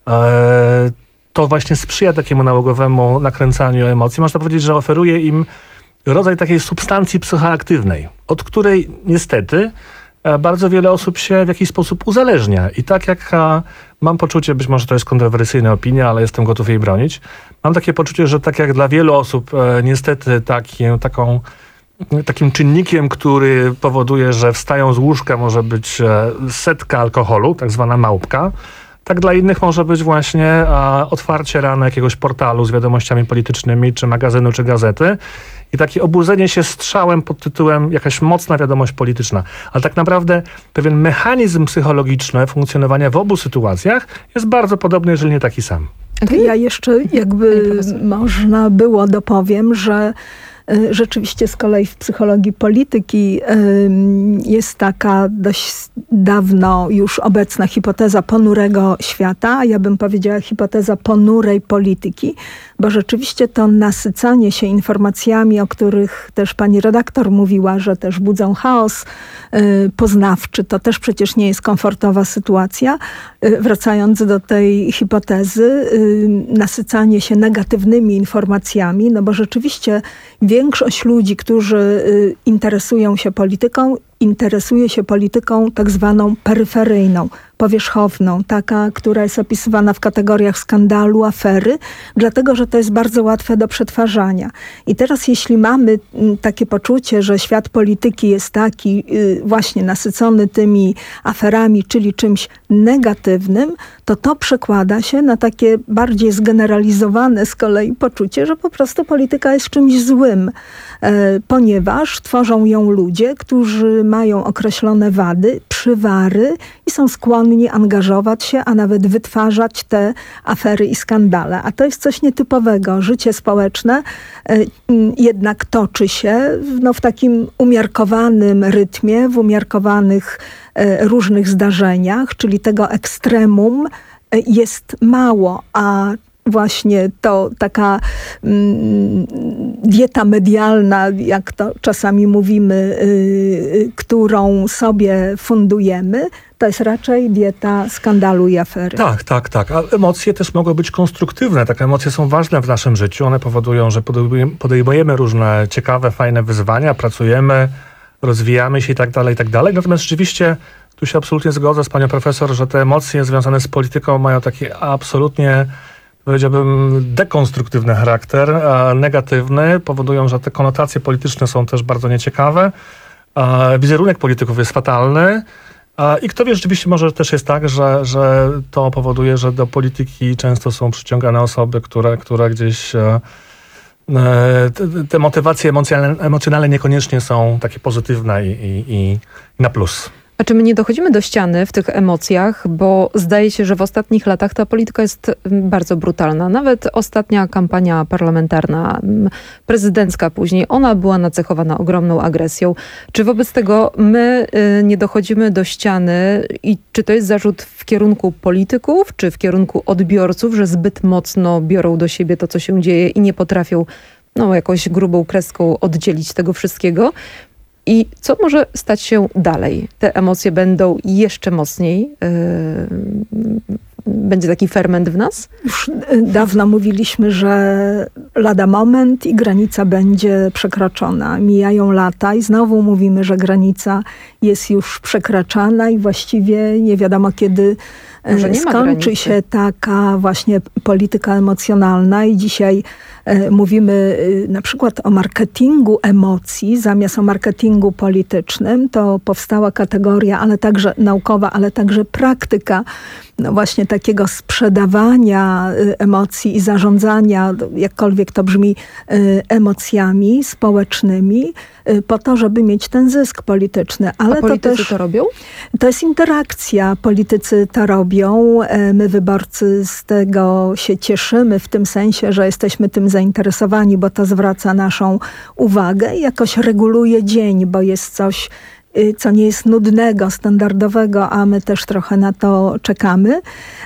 to właśnie sprzyja takiemu nałogowemu nakręcaniu emocji. Można powiedzieć, że oferuje im rodzaj takiej substancji psychoaktywnej, od której niestety bardzo wiele osób się w jakiś sposób uzależnia. I tak jak mam poczucie, być może to jest kontrowersyjna opinia, ale jestem gotów jej bronić, mam takie poczucie, że tak jak dla wielu osób niestety takie, taką, takim czynnikiem, który powoduje, że wstają z łóżka, może być setka alkoholu, tak zwana małpka, tak dla innych może być właśnie a, otwarcie rano jakiegoś portalu z wiadomościami politycznymi, czy magazynu, czy gazety i takie obudzenie się strzałem pod tytułem jakaś mocna wiadomość polityczna. Ale tak naprawdę pewien mechanizm psychologiczny funkcjonowania w obu sytuacjach jest bardzo podobny, jeżeli nie taki sam. To ja jeszcze jakby można było dopowiem, że rzeczywiście z kolei w psychologii polityki jest taka dość dawno już obecna hipoteza ponurego świata, a ja bym powiedziała hipoteza ponurej polityki, bo rzeczywiście to nasycanie się informacjami, o których też pani redaktor mówiła, że też budzą chaos poznawczy, to też przecież nie jest komfortowa sytuacja. Wracając do tej hipotezy, nasycanie się negatywnymi informacjami, no bo rzeczywiście większość ludzi, którzy interesują się polityką, interesuje się polityką tak zwaną peryferyjną, powierzchowną, taka, która jest opisywana w kategoriach skandalu, afery, dlatego, że to jest bardzo łatwe do przetwarzania. I teraz jeśli mamy takie poczucie, że świat polityki jest taki właśnie nasycony tymi aferami, czyli czymś negatywnym, to to przekłada się na takie bardziej zgeneralizowane z kolei poczucie, że po prostu polityka jest czymś złym, ponieważ tworzą ją ludzie, którzy mają określone wady, przywary i są skłonni skłonni angażować się, a nawet wytwarzać te afery i skandale. A to jest coś nietypowego. Życie społeczne jednak toczy się no, w takim umiarkowanym rytmie, w umiarkowanych różnych zdarzeniach, czyli tego ekstremum jest mało, a właśnie to taka mm, dieta medialna, jak to czasami mówimy, y, którą sobie fundujemy, to jest raczej dieta skandalu i afery. Tak, tak, tak. A emocje też mogą być konstruktywne. Takie emocje są ważne w naszym życiu. One powodują, że podejmujemy różne ciekawe, fajne wyzwania, pracujemy, rozwijamy się i tak dalej, i tak dalej. Natomiast rzeczywiście tu się absolutnie zgodzę z panią profesor, że te emocje związane z polityką mają taki absolutnie, powiedziałbym, dekonstruktywny charakter, a negatywny, powodują, że te konotacje polityczne są też bardzo nieciekawe. A wizerunek polityków jest fatalny. A I kto wie, rzeczywiście może też jest tak, że, że to powoduje, że do polityki często są przyciągane osoby, które, które gdzieś e, te, te motywacje emocjonalne, emocjonalne niekoniecznie są takie pozytywne i, i, i na plus. A czy my nie dochodzimy do ściany w tych emocjach, bo zdaje się, że w ostatnich latach ta polityka jest bardzo brutalna. Nawet ostatnia kampania parlamentarna, prezydencka później, ona była nacechowana ogromną agresją. Czy wobec tego my y, nie dochodzimy do ściany i czy to jest zarzut w kierunku polityków, czy w kierunku odbiorców, że zbyt mocno biorą do siebie to, co się dzieje i nie potrafią no, jakąś grubą kreską oddzielić tego wszystkiego? I co może stać się dalej? Te emocje będą jeszcze mocniej, yy, będzie taki ferment w nas? Już dawno mówiliśmy, że lada moment i granica będzie przekroczona. Mijają lata i znowu mówimy, że granica jest już przekraczana i właściwie nie wiadomo kiedy Może nie ma skończy granicy. się taka właśnie polityka emocjonalna i dzisiaj e, mówimy e, na przykład o marketingu emocji zamiast o marketingu politycznym. To powstała kategoria, ale także naukowa, ale także praktyka no właśnie takiego sprzedawania e, emocji i zarządzania, jakkolwiek to brzmi, e, emocjami społecznymi e, po to, żeby mieć ten zysk polityczny. Ale A politycy to też to robią? To jest interakcja. Politycy to robią. My wyborcy z tego się cieszymy w tym sensie, że jesteśmy tym zainteresowani, bo to zwraca naszą uwagę i jakoś reguluje dzień, bo jest coś, co nie jest nudnego, standardowego, a my też trochę na to czekamy.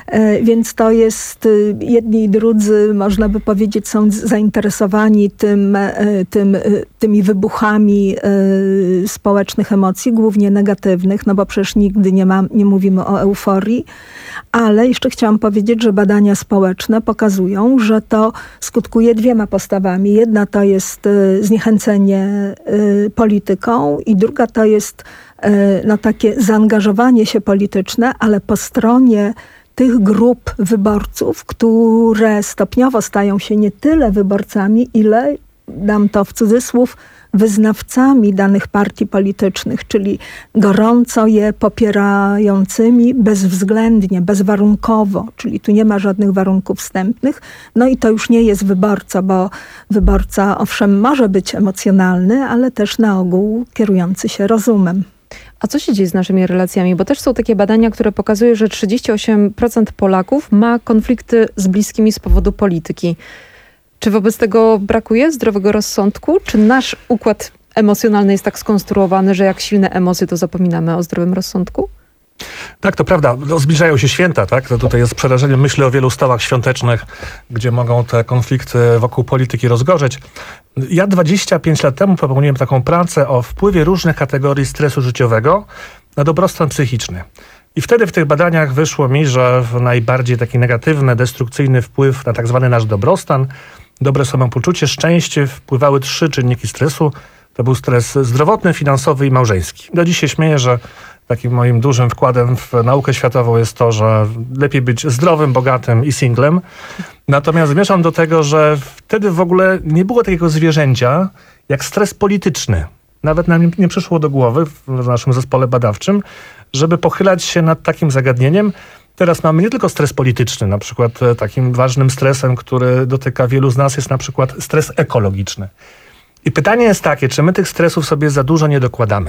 Więc to jest, jedni i drudzy, można by powiedzieć, są zainteresowani tym, tym, tymi wybuchami społecznych emocji, głównie negatywnych, no bo przecież nigdy nie, ma, nie mówimy o euforii. Ale jeszcze chciałam powiedzieć, że badania społeczne pokazują, że to skutkuje dwiema postawami. Jedna to jest zniechęcenie polityką i druga to jest no, takie zaangażowanie się polityczne, ale po stronie tych grup wyborców, które stopniowo stają się nie tyle wyborcami, ile, dam to w cudzysłów, wyznawcami danych partii politycznych, czyli gorąco je popierającymi bezwzględnie, bezwarunkowo, czyli tu nie ma żadnych warunków wstępnych. No i to już nie jest wyborca, bo wyborca owszem może być emocjonalny, ale też na ogół kierujący się rozumem. A co się dzieje z naszymi relacjami? Bo też są takie badania, które pokazują, że trzydzieści osiem procent Polaków ma konflikty z bliskimi z powodu polityki. Czy wobec tego brakuje zdrowego rozsądku? Czy nasz układ emocjonalny jest tak skonstruowany, że jak silne emocje, to zapominamy o zdrowym rozsądku? Tak, to prawda. No, zbliżają się święta, tak? To tutaj jest z przerażeniem. Myślę o wielu stołach świątecznych, gdzie mogą te konflikty wokół polityki rozgorzeć. Ja dwadzieścia pięć lat temu popełniłem taką pracę o wpływie różnych kategorii stresu życiowego na dobrostan psychiczny. I wtedy w tych badaniach wyszło mi, że najbardziej taki negatywny, destrukcyjny wpływ na tak zwany nasz dobrostan, dobre samopoczucie, szczęście wpływały trzy czynniki stresu. To był stres zdrowotny, finansowy i małżeński. Do dziś się śmieję, że takim moim dużym wkładem w naukę światową jest to, że lepiej być zdrowym, bogatym i singlem. Natomiast zmierzam do tego, że wtedy w ogóle nie było takiego zwierzęcia jak stres polityczny. Nawet nam nie przyszło do głowy w naszym zespole badawczym, żeby pochylać się nad takim zagadnieniem. Teraz mamy nie tylko stres polityczny, na przykład takim ważnym stresem, który dotyka wielu z nas, jest na przykład stres ekologiczny. I pytanie jest takie, czy my tych stresów sobie za dużo nie dokładamy?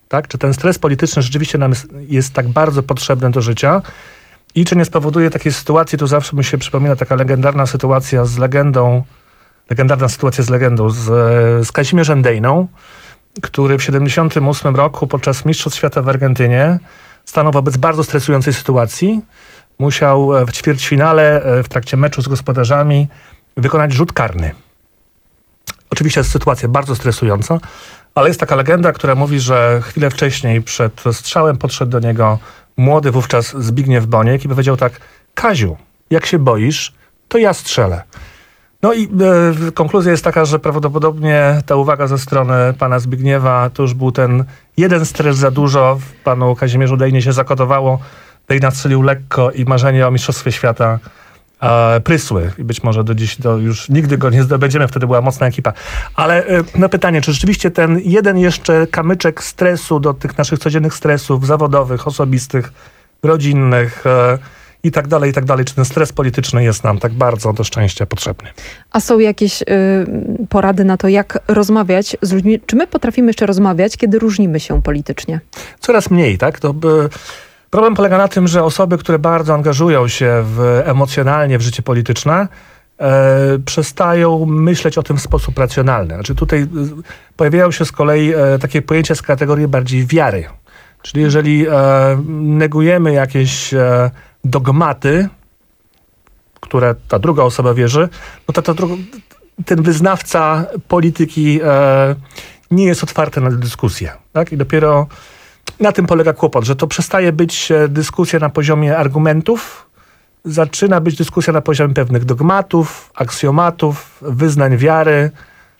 Tak? Czy ten stres polityczny rzeczywiście nam jest, jest tak bardzo potrzebny do życia i czy nie spowoduje takiej sytuacji, tu zawsze mi się przypomina taka legendarna sytuacja z legendą, legendarna sytuacja z legendą, z, z Kazimierzem Dejną, który w siedemdziesiątym ósmym roku podczas Mistrzostw Świata w Argentynie stanął wobec bardzo stresującej sytuacji. Musiał w ćwierćfinale, w trakcie meczu z gospodarzami wykonać rzut karny. Oczywiście jest sytuacja bardzo stresująca, ale jest taka legenda, która mówi, że chwilę wcześniej przed strzałem podszedł do niego młody wówczas Zbigniew Boniek i powiedział tak: Kaziu, jak się boisz, to ja strzelę. No i e, konkluzja jest taka, że prawdopodobnie ta uwaga ze strony pana Zbigniewa to już był ten jeden stres za dużo. W panu Kazimierzu Dejnie się zakodowało. Dejna strzelił lekko i marzenie o Mistrzostwie Świata e, prysły. I być może do dziś to już nigdy go nie zdobędziemy. Wtedy była mocna ekipa. Ale e, na pytanie, czy rzeczywiście ten jeden jeszcze kamyczek stresu do tych naszych codziennych stresów zawodowych, osobistych, rodzinnych e, i tak dalej, i tak dalej. Czy ten stres polityczny jest nam tak bardzo do szczęścia potrzebny? A są jakieś y, porady na to, jak rozmawiać z ludźmi? Czy my potrafimy jeszcze rozmawiać, kiedy różnimy się politycznie? Coraz mniej, tak? To by... Problem polega na tym, że osoby, które bardzo angażują się w, emocjonalnie w życie polityczne, e, przestają myśleć o tym w sposób racjonalny. Znaczy tutaj pojawiają się z kolei e, takie pojęcia z kategorii bardziej wiary. Czyli jeżeli e, negujemy jakieś e, dogmaty, które ta druga osoba wierzy, no to, to dru- ten wyznawca polityki e, nie jest otwarty na dyskusję. Tak? I dopiero na tym polega kłopot, że to przestaje być dyskusja na poziomie argumentów, zaczyna być dyskusja na poziomie pewnych dogmatów, aksjomatów, wyznań wiary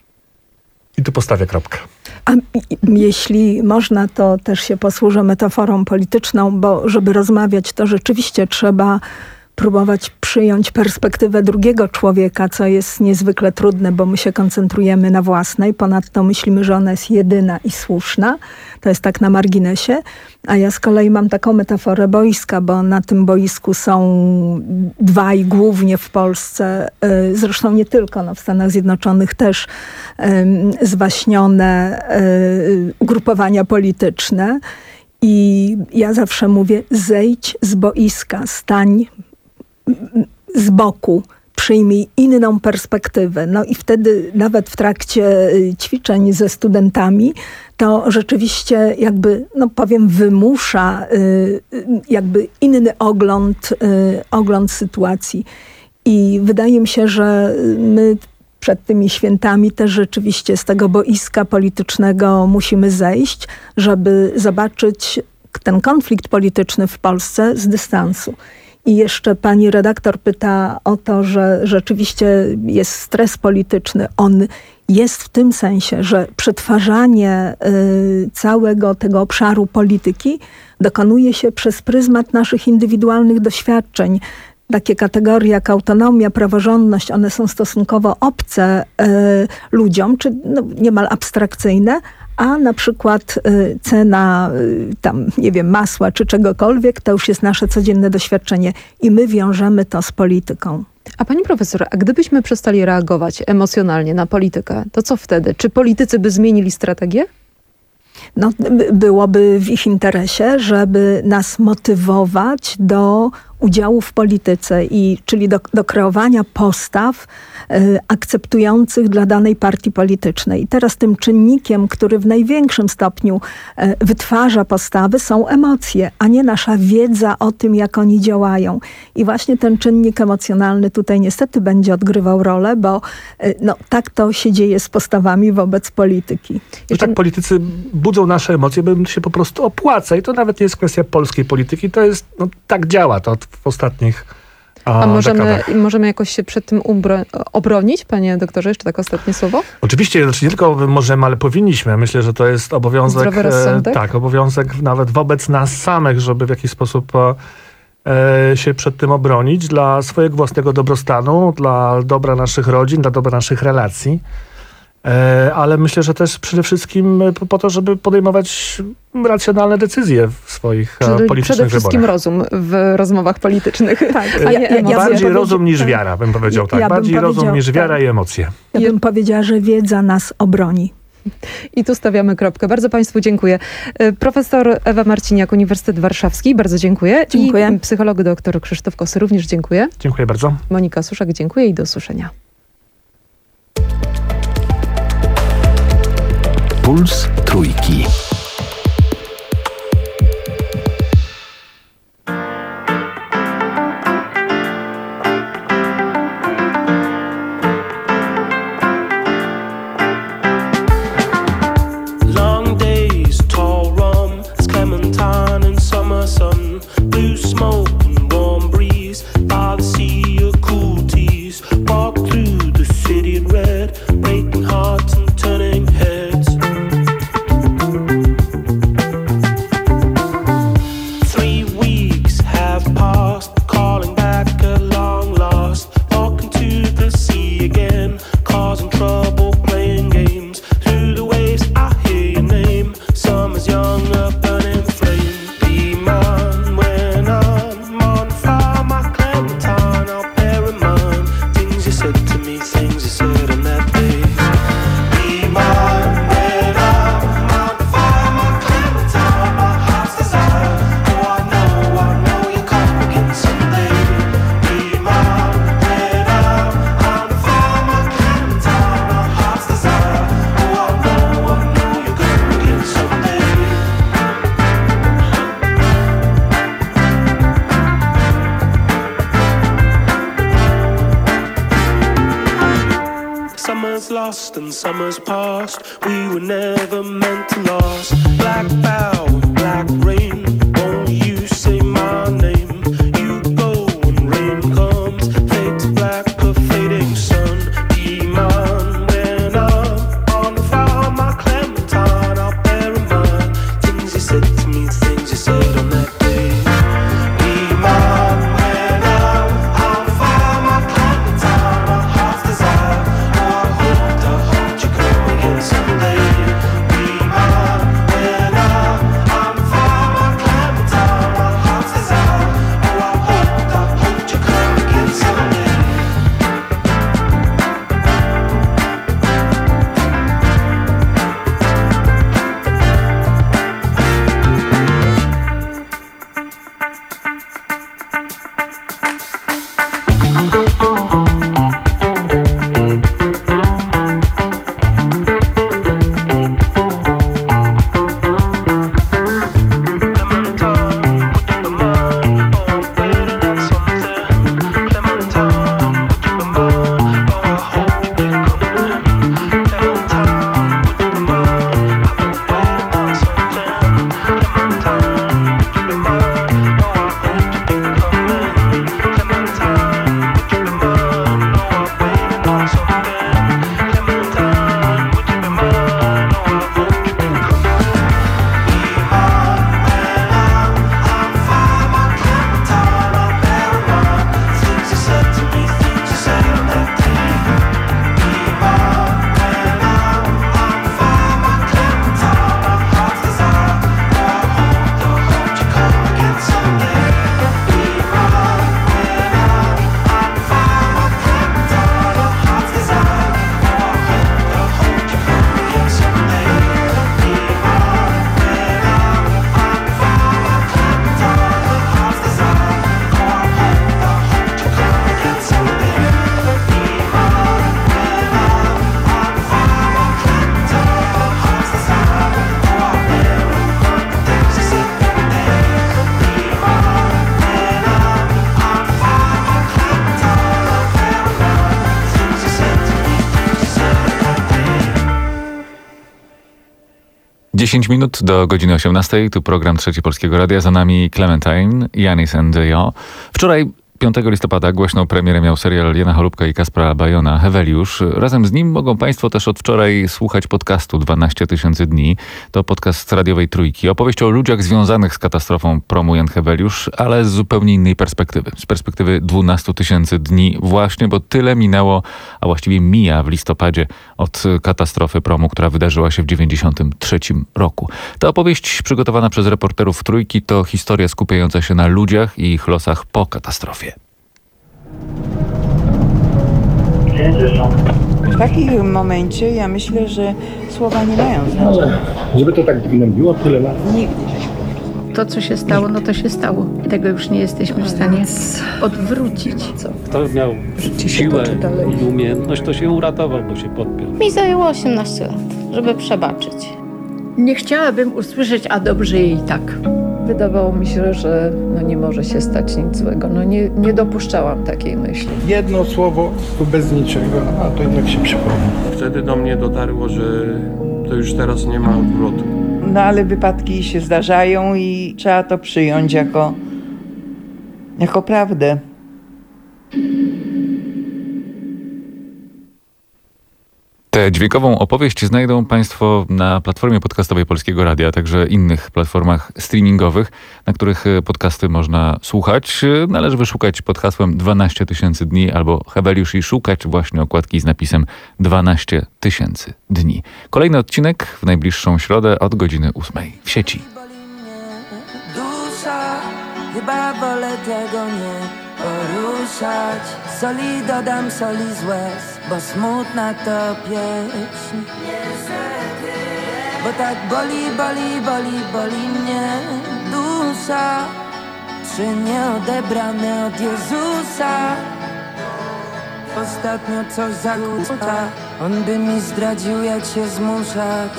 i tu postawię kropkę. A jeśli można, to też się posłużę metaforą polityczną, bo żeby rozmawiać, to rzeczywiście trzeba próbować przyjąć perspektywę drugiego człowieka, co jest niezwykle trudne, bo my się koncentrujemy na własnej. Ponadto myślimy, że ona jest jedyna i słuszna. To jest tak na marginesie. A ja z kolei mam taką metaforę boiska, bo na tym boisku są dwaj głównie w Polsce, zresztą nie tylko, no w Stanach Zjednoczonych też zwaśnione ugrupowania polityczne. I ja zawsze mówię, zejdź z boiska, stań z boku, przyjmij inną perspektywę. No i wtedy nawet w trakcie ćwiczeń ze studentami to rzeczywiście jakby, no powiem, wymusza jakby inny ogląd, ogląd sytuacji. I wydaje mi się, że my przed tymi świętami też rzeczywiście z tego boiska politycznego musimy zejść, żeby zobaczyć ten konflikt polityczny w Polsce z dystansu. I jeszcze pani redaktor pyta o to, że rzeczywiście jest stres polityczny. On jest w tym sensie, że przetwarzanie y, całego tego obszaru polityki dokonuje się przez pryzmat naszych indywidualnych doświadczeń. Takie kategorie jak autonomia, praworządność, one są stosunkowo obce y, ludziom, czy no, niemal abstrakcyjne, a na przykład y, cena y, tam, nie wiem, masła czy czegokolwiek, to już jest nasze codzienne doświadczenie i my wiążemy to z polityką. A pani profesor, a gdybyśmy przestali reagować emocjonalnie na politykę, to co wtedy? Czy politycy by zmienili strategię? No, byłoby w ich interesie, żeby nas motywować do udziału w polityce, i, czyli do, do kreowania postaw y, akceptujących dla danej partii politycznej. I teraz tym czynnikiem, który w największym stopniu y, wytwarza postawy, są emocje, a nie nasza wiedza o tym, jak oni działają. I właśnie ten czynnik emocjonalny tutaj niestety będzie odgrywał rolę, bo y, no, tak to się dzieje z postawami wobec polityki. Że tak politycy budzą nasze emocje, bo im się po prostu opłaca. I to nawet nie jest kwestia polskiej polityki. To jest, no, tak działa to w ostatnich a, a możemy, dekadach. możemy jakoś się przed tym ubro- obronić, panie doktorze? Jeszcze tak ostatnie słowo? Oczywiście, znaczy nie tylko możemy, ale powinniśmy. Myślę, że to jest obowiązek, Zdrowy rozsądek? e, tak, obowiązek nawet wobec nas samych, żeby w jakiś sposób e, się przed tym obronić dla swojego własnego dobrostanu, dla dobra naszych rodzin, dla dobra naszych relacji. E, ale myślę, że też przede wszystkim po, po to, żeby podejmować racjonalne decyzje w swoich Czyli politycznych przede wszystkim wyborach. rozum w rozmowach politycznych. Tak, a nie ja, ja, ja Bardziej bym rozum niż tak. wiara, bym powiedział tak. Ja bym Bardziej rozum powiedział, niż wiara tak. i emocje. Ja bym powiedziała, że wiedza nas obroni. I tu stawiamy kropkę. Bardzo Państwu dziękuję. Profesor Ewa Marciniak, Uniwersytet Warszawski, bardzo dziękuję. Dziękuję. I psycholog doktor Krzysztof Kosy, również dziękuję. Dziękuję bardzo. Monika Suszak, dziękuję i do usłyszenia. Puls Trójki. Lost and summer's past, we were never meant to last. Black bow, black rain, won't you say my name? You go when rain comes, fade to black, a fading sun. Be mine when I'm on the flower, my clementine. I'll bear in mind things you said to me, things you said on that day. Be mine when I'm on the flower, my clementine. My heart's desire, oh I hope to hold you come again someday. Be mine when I'm on the flower, my clementine. My heart's desire, oh I hope to hold you come again someday. dziesięć minut do godziny osiemnastej. Tu program Trzeci Polskiego Radia. Za nami Clementine, Janis and Jo. Wczoraj, piątego listopada, głośną premierę miał serial Jana Cholubka i Kaspra Bajona Heweliusz. Razem z nim mogą Państwo też od wczoraj słuchać podcastu dwanaście tysięcy dni. To podcast radiowej Trójki. Opowieść o ludziach związanych z katastrofą promu Jan Heweliusz, ale z zupełnie innej perspektywy. Z perspektywy dwunastu tysięcy dni właśnie, bo tyle minęło, a właściwie mija w listopadzie od katastrofy promu, która wydarzyła się w dziewięćdziesiątym trzecim roku. Ta opowieść przygotowana przez reporterów Trójki to historia skupiająca się na ludziach i ich losach po katastrofie. W takim momencie ja myślę, że słowa nie mają znaczenia. Ale żeby to tak gnębiło tyle lat. Nigdy żeśmy To, co się stało, no to się stało. Tego już nie jesteśmy w stanie odwrócić. Kto miał siłę i umiejętność, to się uratował, bo się podpiął. Mi zajęło osiemnaście lat, żeby przebaczyć. Nie chciałabym usłyszeć, a dobrze jej tak. Wydawało mi się, że no nie może się stać nic złego. No nie, nie dopuszczałam takiej myśli. Jedno słowo bez niczego, a to jednak się przypomni. Wtedy do mnie dotarło, że to już teraz nie ma odwrotu. No ale wypadki się zdarzają i trzeba to przyjąć jako, jako prawdę. Tę dźwiękową opowieść znajdą Państwo na platformie podcastowej Polskiego Radia, a także innych platformach streamingowych, na których podcasty można słuchać. Należy wyszukać pod hasłem dwanaście tysięcy dni albo Heweliusz i szukać właśnie okładki z napisem dwanaście tysięcy dni. Kolejny odcinek w najbliższą środę od godziny ósmej w sieci. Dusza, chyba wolę tego nie poruszać. Soli dodam soli z łez, bo smutna to pieśń. Bo tak boli, boli, boli, boli mnie dusza. Trzy nieodebrane od Jezusa. Ostatnio coś zakłóca, on by mi zdradził, jak się zmuszać.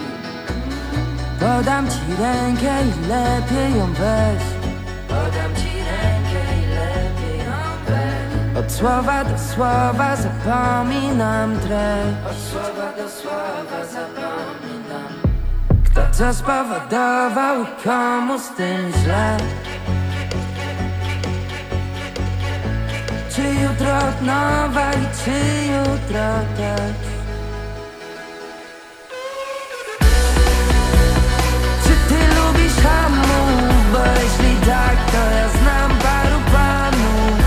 Podam ci rękę i lepiej ją weź. Podam ci rękę i lepiej ją weź. Od słowa do słowa zapominam treść. Od słowa do słowa zapominam. Kto co spowodował i komu z tym źle. Czy jutro od nowa i czy jutro też. Czy ty lubisz hamów, bo jeśli tak, to ja znam paru panów.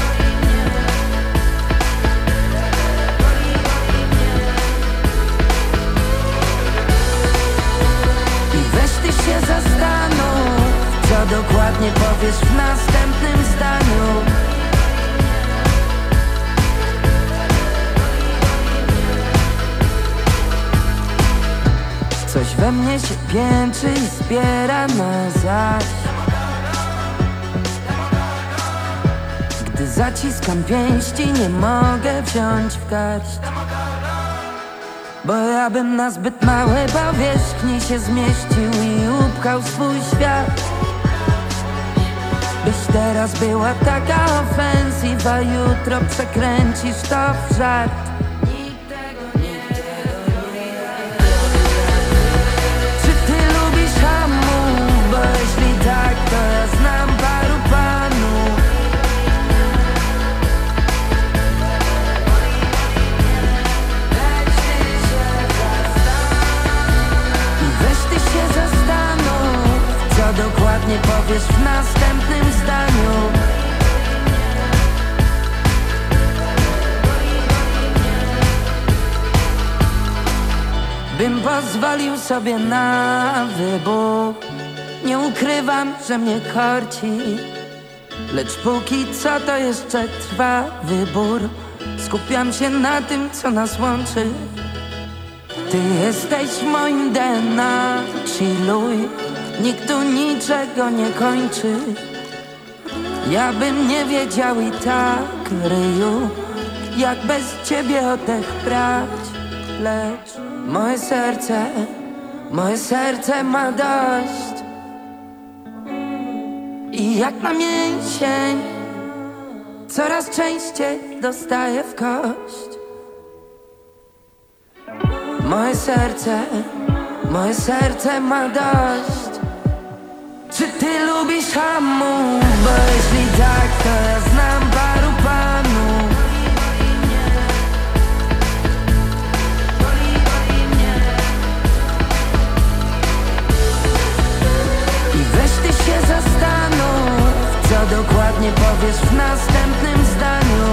I weź ty się zastanów, co dokładnie powiesz w następnym zdaniu. Coś we mnie się piętrzy i zbiera na zaś. Gdy zaciskam pięści, nie mogę wziąć w garść. Bo ja bym na zbyt małej powierzchni się zmieścił i upchał swój świat. Byś teraz była taka ofensywa, jutro przekręcisz to w żart. Bo jeśli tak, to ja znam paru panów. I weź ty się zastanów, co dokładnie powiesz w następnym zdaniu. Bym pozwolił sobie na wybuch. Nie ukrywam, że mnie korci, lecz póki co to jeszcze trwa wybór. Skupiam się na tym, co nas łączy. Ty jesteś moim D N A, chilluj. Nikt tu niczego nie kończy. Ja bym nie wiedział i tak, ryju, jak bez ciebie oddech brać. Lecz moje serce, moje serce ma dość. I jak na mięsień coraz częściej dostaję w kość. Moje serce, moje serce ma dość. Czy ty lubisz hamów? Bo jeśli tak, to ja znam paru panów. I weź ty się zastanów, co dokładnie powiesz w następnym zdaniu.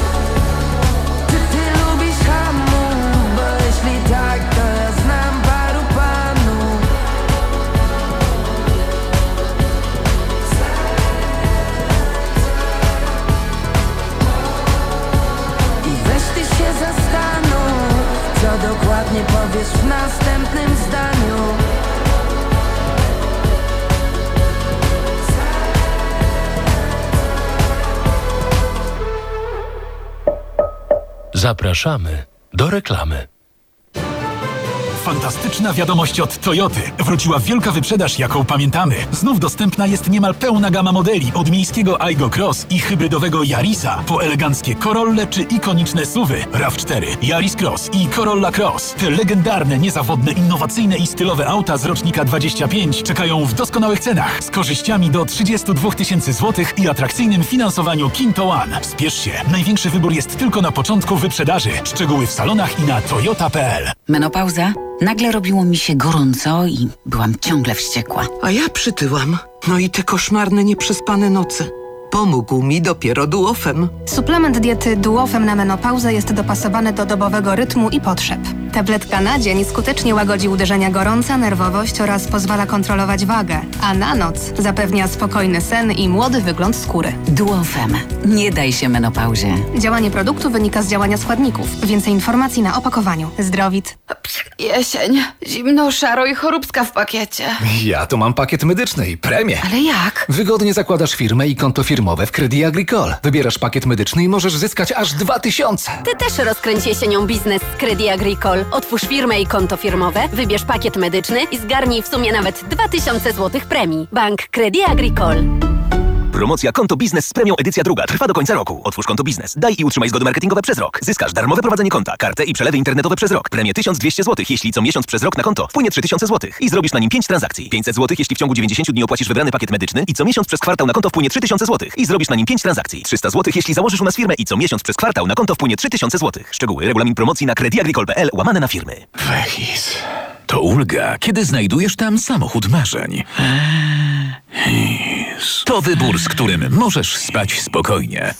Czy ty lubisz hamów? Bo jeśli tak, to ja znam paru Zapraszamy do reklamy. Fantastyczna wiadomość od Toyoty. Wróciła wielka wyprzedaż, jaką pamiętamy. Znów dostępna jest niemal pełna gama modeli, od miejskiego Aygo Cross i hybrydowego Yarisa, po eleganckie Corolle czy ikoniczne suwy raw cztery, Yaris Cross i Corolla Cross. Te legendarne, niezawodne, innowacyjne i stylowe auta z rocznika dwadzieścia pięć czekają w doskonałych cenach, z korzyściami do trzydzieści dwa tysięcy złotych i atrakcyjnym finansowaniu Kinto One. Spiesz się, największy wybór jest tylko na początku wyprzedaży. Szczegóły w salonach i na toyota kropka p l. Menopauza? Nagle robiło mi się gorąco i byłam ciągle wściekła. A ja przytyłam. No i te koszmarne, nieprzespane noce. Pomógł mi dopiero Duofem. Suplement diety Duofem na menopauzę jest dopasowany do dobowego rytmu i potrzeb. Tabletka na dzień skutecznie łagodzi uderzenia gorąca, nerwowość oraz pozwala kontrolować wagę, a na noc zapewnia spokojny sen i młody wygląd skóry. Duofem. Nie daj się menopauzie. Działanie produktu wynika z działania składników. Więcej informacji na opakowaniu. Zdrowit. Jesień. Zimno, szaro i choróbska w pakiecie. Ja tu mam pakiet medyczny i premię. Ale jak? Wygodnie zakładasz firmę i konto firmowe w Crédit Agricole. Wybierasz pakiet medyczny i możesz zyskać aż dwa tysiące. Ty też rozkręć jesienią biznes z Crédit Agricole. Otwórz firmę i konto firmowe, wybierz pakiet medyczny i zgarnij w sumie nawet dwa tysiące złotych premii. Bank Crédit Agricole. Promocja Konto Biznes z premią edycja druga trwa do końca roku. Otwórz konto biznes. Daj i utrzymaj zgody marketingowe przez rok. Zyskasz darmowe prowadzenie konta, kartę i przelewy internetowe przez rok. Premię tysiąc dwieście złotych, jeśli co miesiąc przez rok na konto wpłynie trzy tysiące złotych i zrobisz na nim pięć transakcji. pięćset złotych, jeśli w ciągu dziewięćdziesięciu dni opłacisz wybrany pakiet medyczny i co miesiąc przez kwartał na konto wpłynie trzy tysiące złotych i zrobisz na nim pięć transakcji. trzysta złotych, jeśli założysz u nas firmę i co miesiąc przez kwartał na konto wpłynie trzy tysiące złotych. Szczegóły, regulamin promocji na crediagricole kropka p l łamane na firmy. Vechis. To ulga, kiedy znajdujesz tam samochód marzeń. To wybór, z którym możesz spać spokojnie.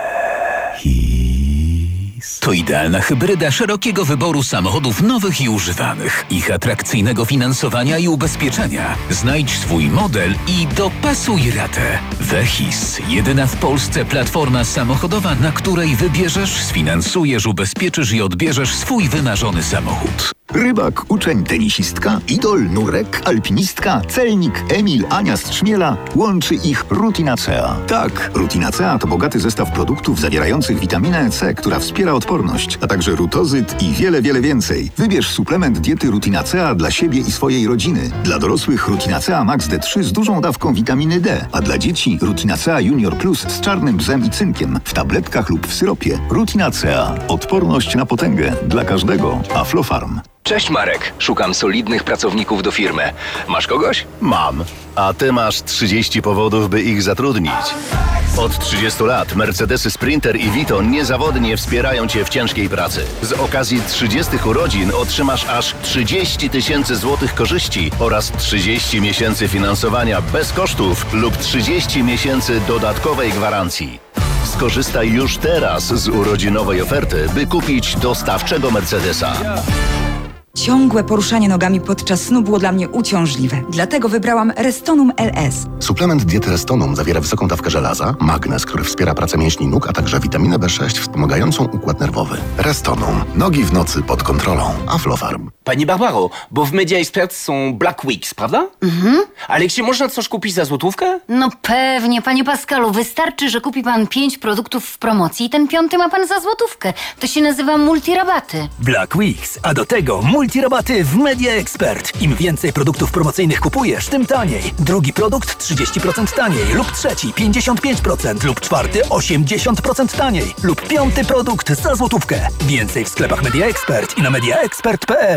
To idealna hybryda szerokiego wyboru samochodów nowych i używanych, ich atrakcyjnego finansowania i ubezpieczenia. Znajdź swój model i dopasuj ratę. Vechis, jedyna w Polsce platforma samochodowa, na której wybierzesz, sfinansujesz, ubezpieczysz i odbierzesz swój wymarzony samochód. Rybak, uczeń, tenisistka, idol, nurek, alpinistka, celnik, Emil, Ania z Trzmiela. Łączy ich Rutinacea. Tak, Rutinacea to bogaty zestaw produktów zawierających witaminę C, która wspiera odporność, a także rutozyt i wiele, wiele więcej. Wybierz suplement diety Rutinacea dla siebie i swojej rodziny. Dla dorosłych Rutinacea Max D trzy z dużą dawką witaminy D, a dla dzieci Rutinacea Junior Plus z czarnym bzem i cynkiem w tabletkach lub w syropie. Rutinacea. Odporność na potęgę dla każdego. Aflofarm. Cześć Marek, szukam solidnych pracowników do firmy. Masz kogoś? Mam. A ty masz trzydzieści powodów, by ich zatrudnić. Od trzydziestu lat Mercedesy Sprinter i Vito niezawodnie wspierają cię w ciężkiej pracy. Z okazji trzydziestych urodzin otrzymasz aż trzydzieści tysięcy złotych korzyści oraz trzydzieści miesięcy finansowania bez kosztów lub trzydzieści miesięcy dodatkowej gwarancji. Skorzystaj już teraz z urodzinowej oferty, by kupić dostawczego Mercedesa. Ciągłe poruszanie nogami podczas snu było dla mnie uciążliwe. Dlatego wybrałam Restonum L S. Suplement diety Restonum zawiera wysoką dawkę żelaza, magnez, który wspiera pracę mięśni nóg, a także witaminę B sześć wspomagającą układ nerwowy. Restonum. Nogi w nocy pod kontrolą. Aflofarm. Pani Barbaro, bo w Media Expert są Black Weeks, prawda? Mhm. Ale czy można coś kupić za złotówkę? No pewnie, panie Pascalu. Wystarczy, że kupi pan pięć produktów w promocji i ten piąty ma pan za złotówkę. To się nazywa multirabaty. Black Weeks, a do tego multirabaty w Media Expert. Im więcej produktów promocyjnych kupujesz, tym taniej. Drugi produkt trzydzieści procent taniej, lub trzeci pięćdziesiąt pięć procent, lub czwarty osiemdziesiąt procent taniej, lub piąty produkt za złotówkę. Więcej w sklepach Media Expert i na media expert kropka p l.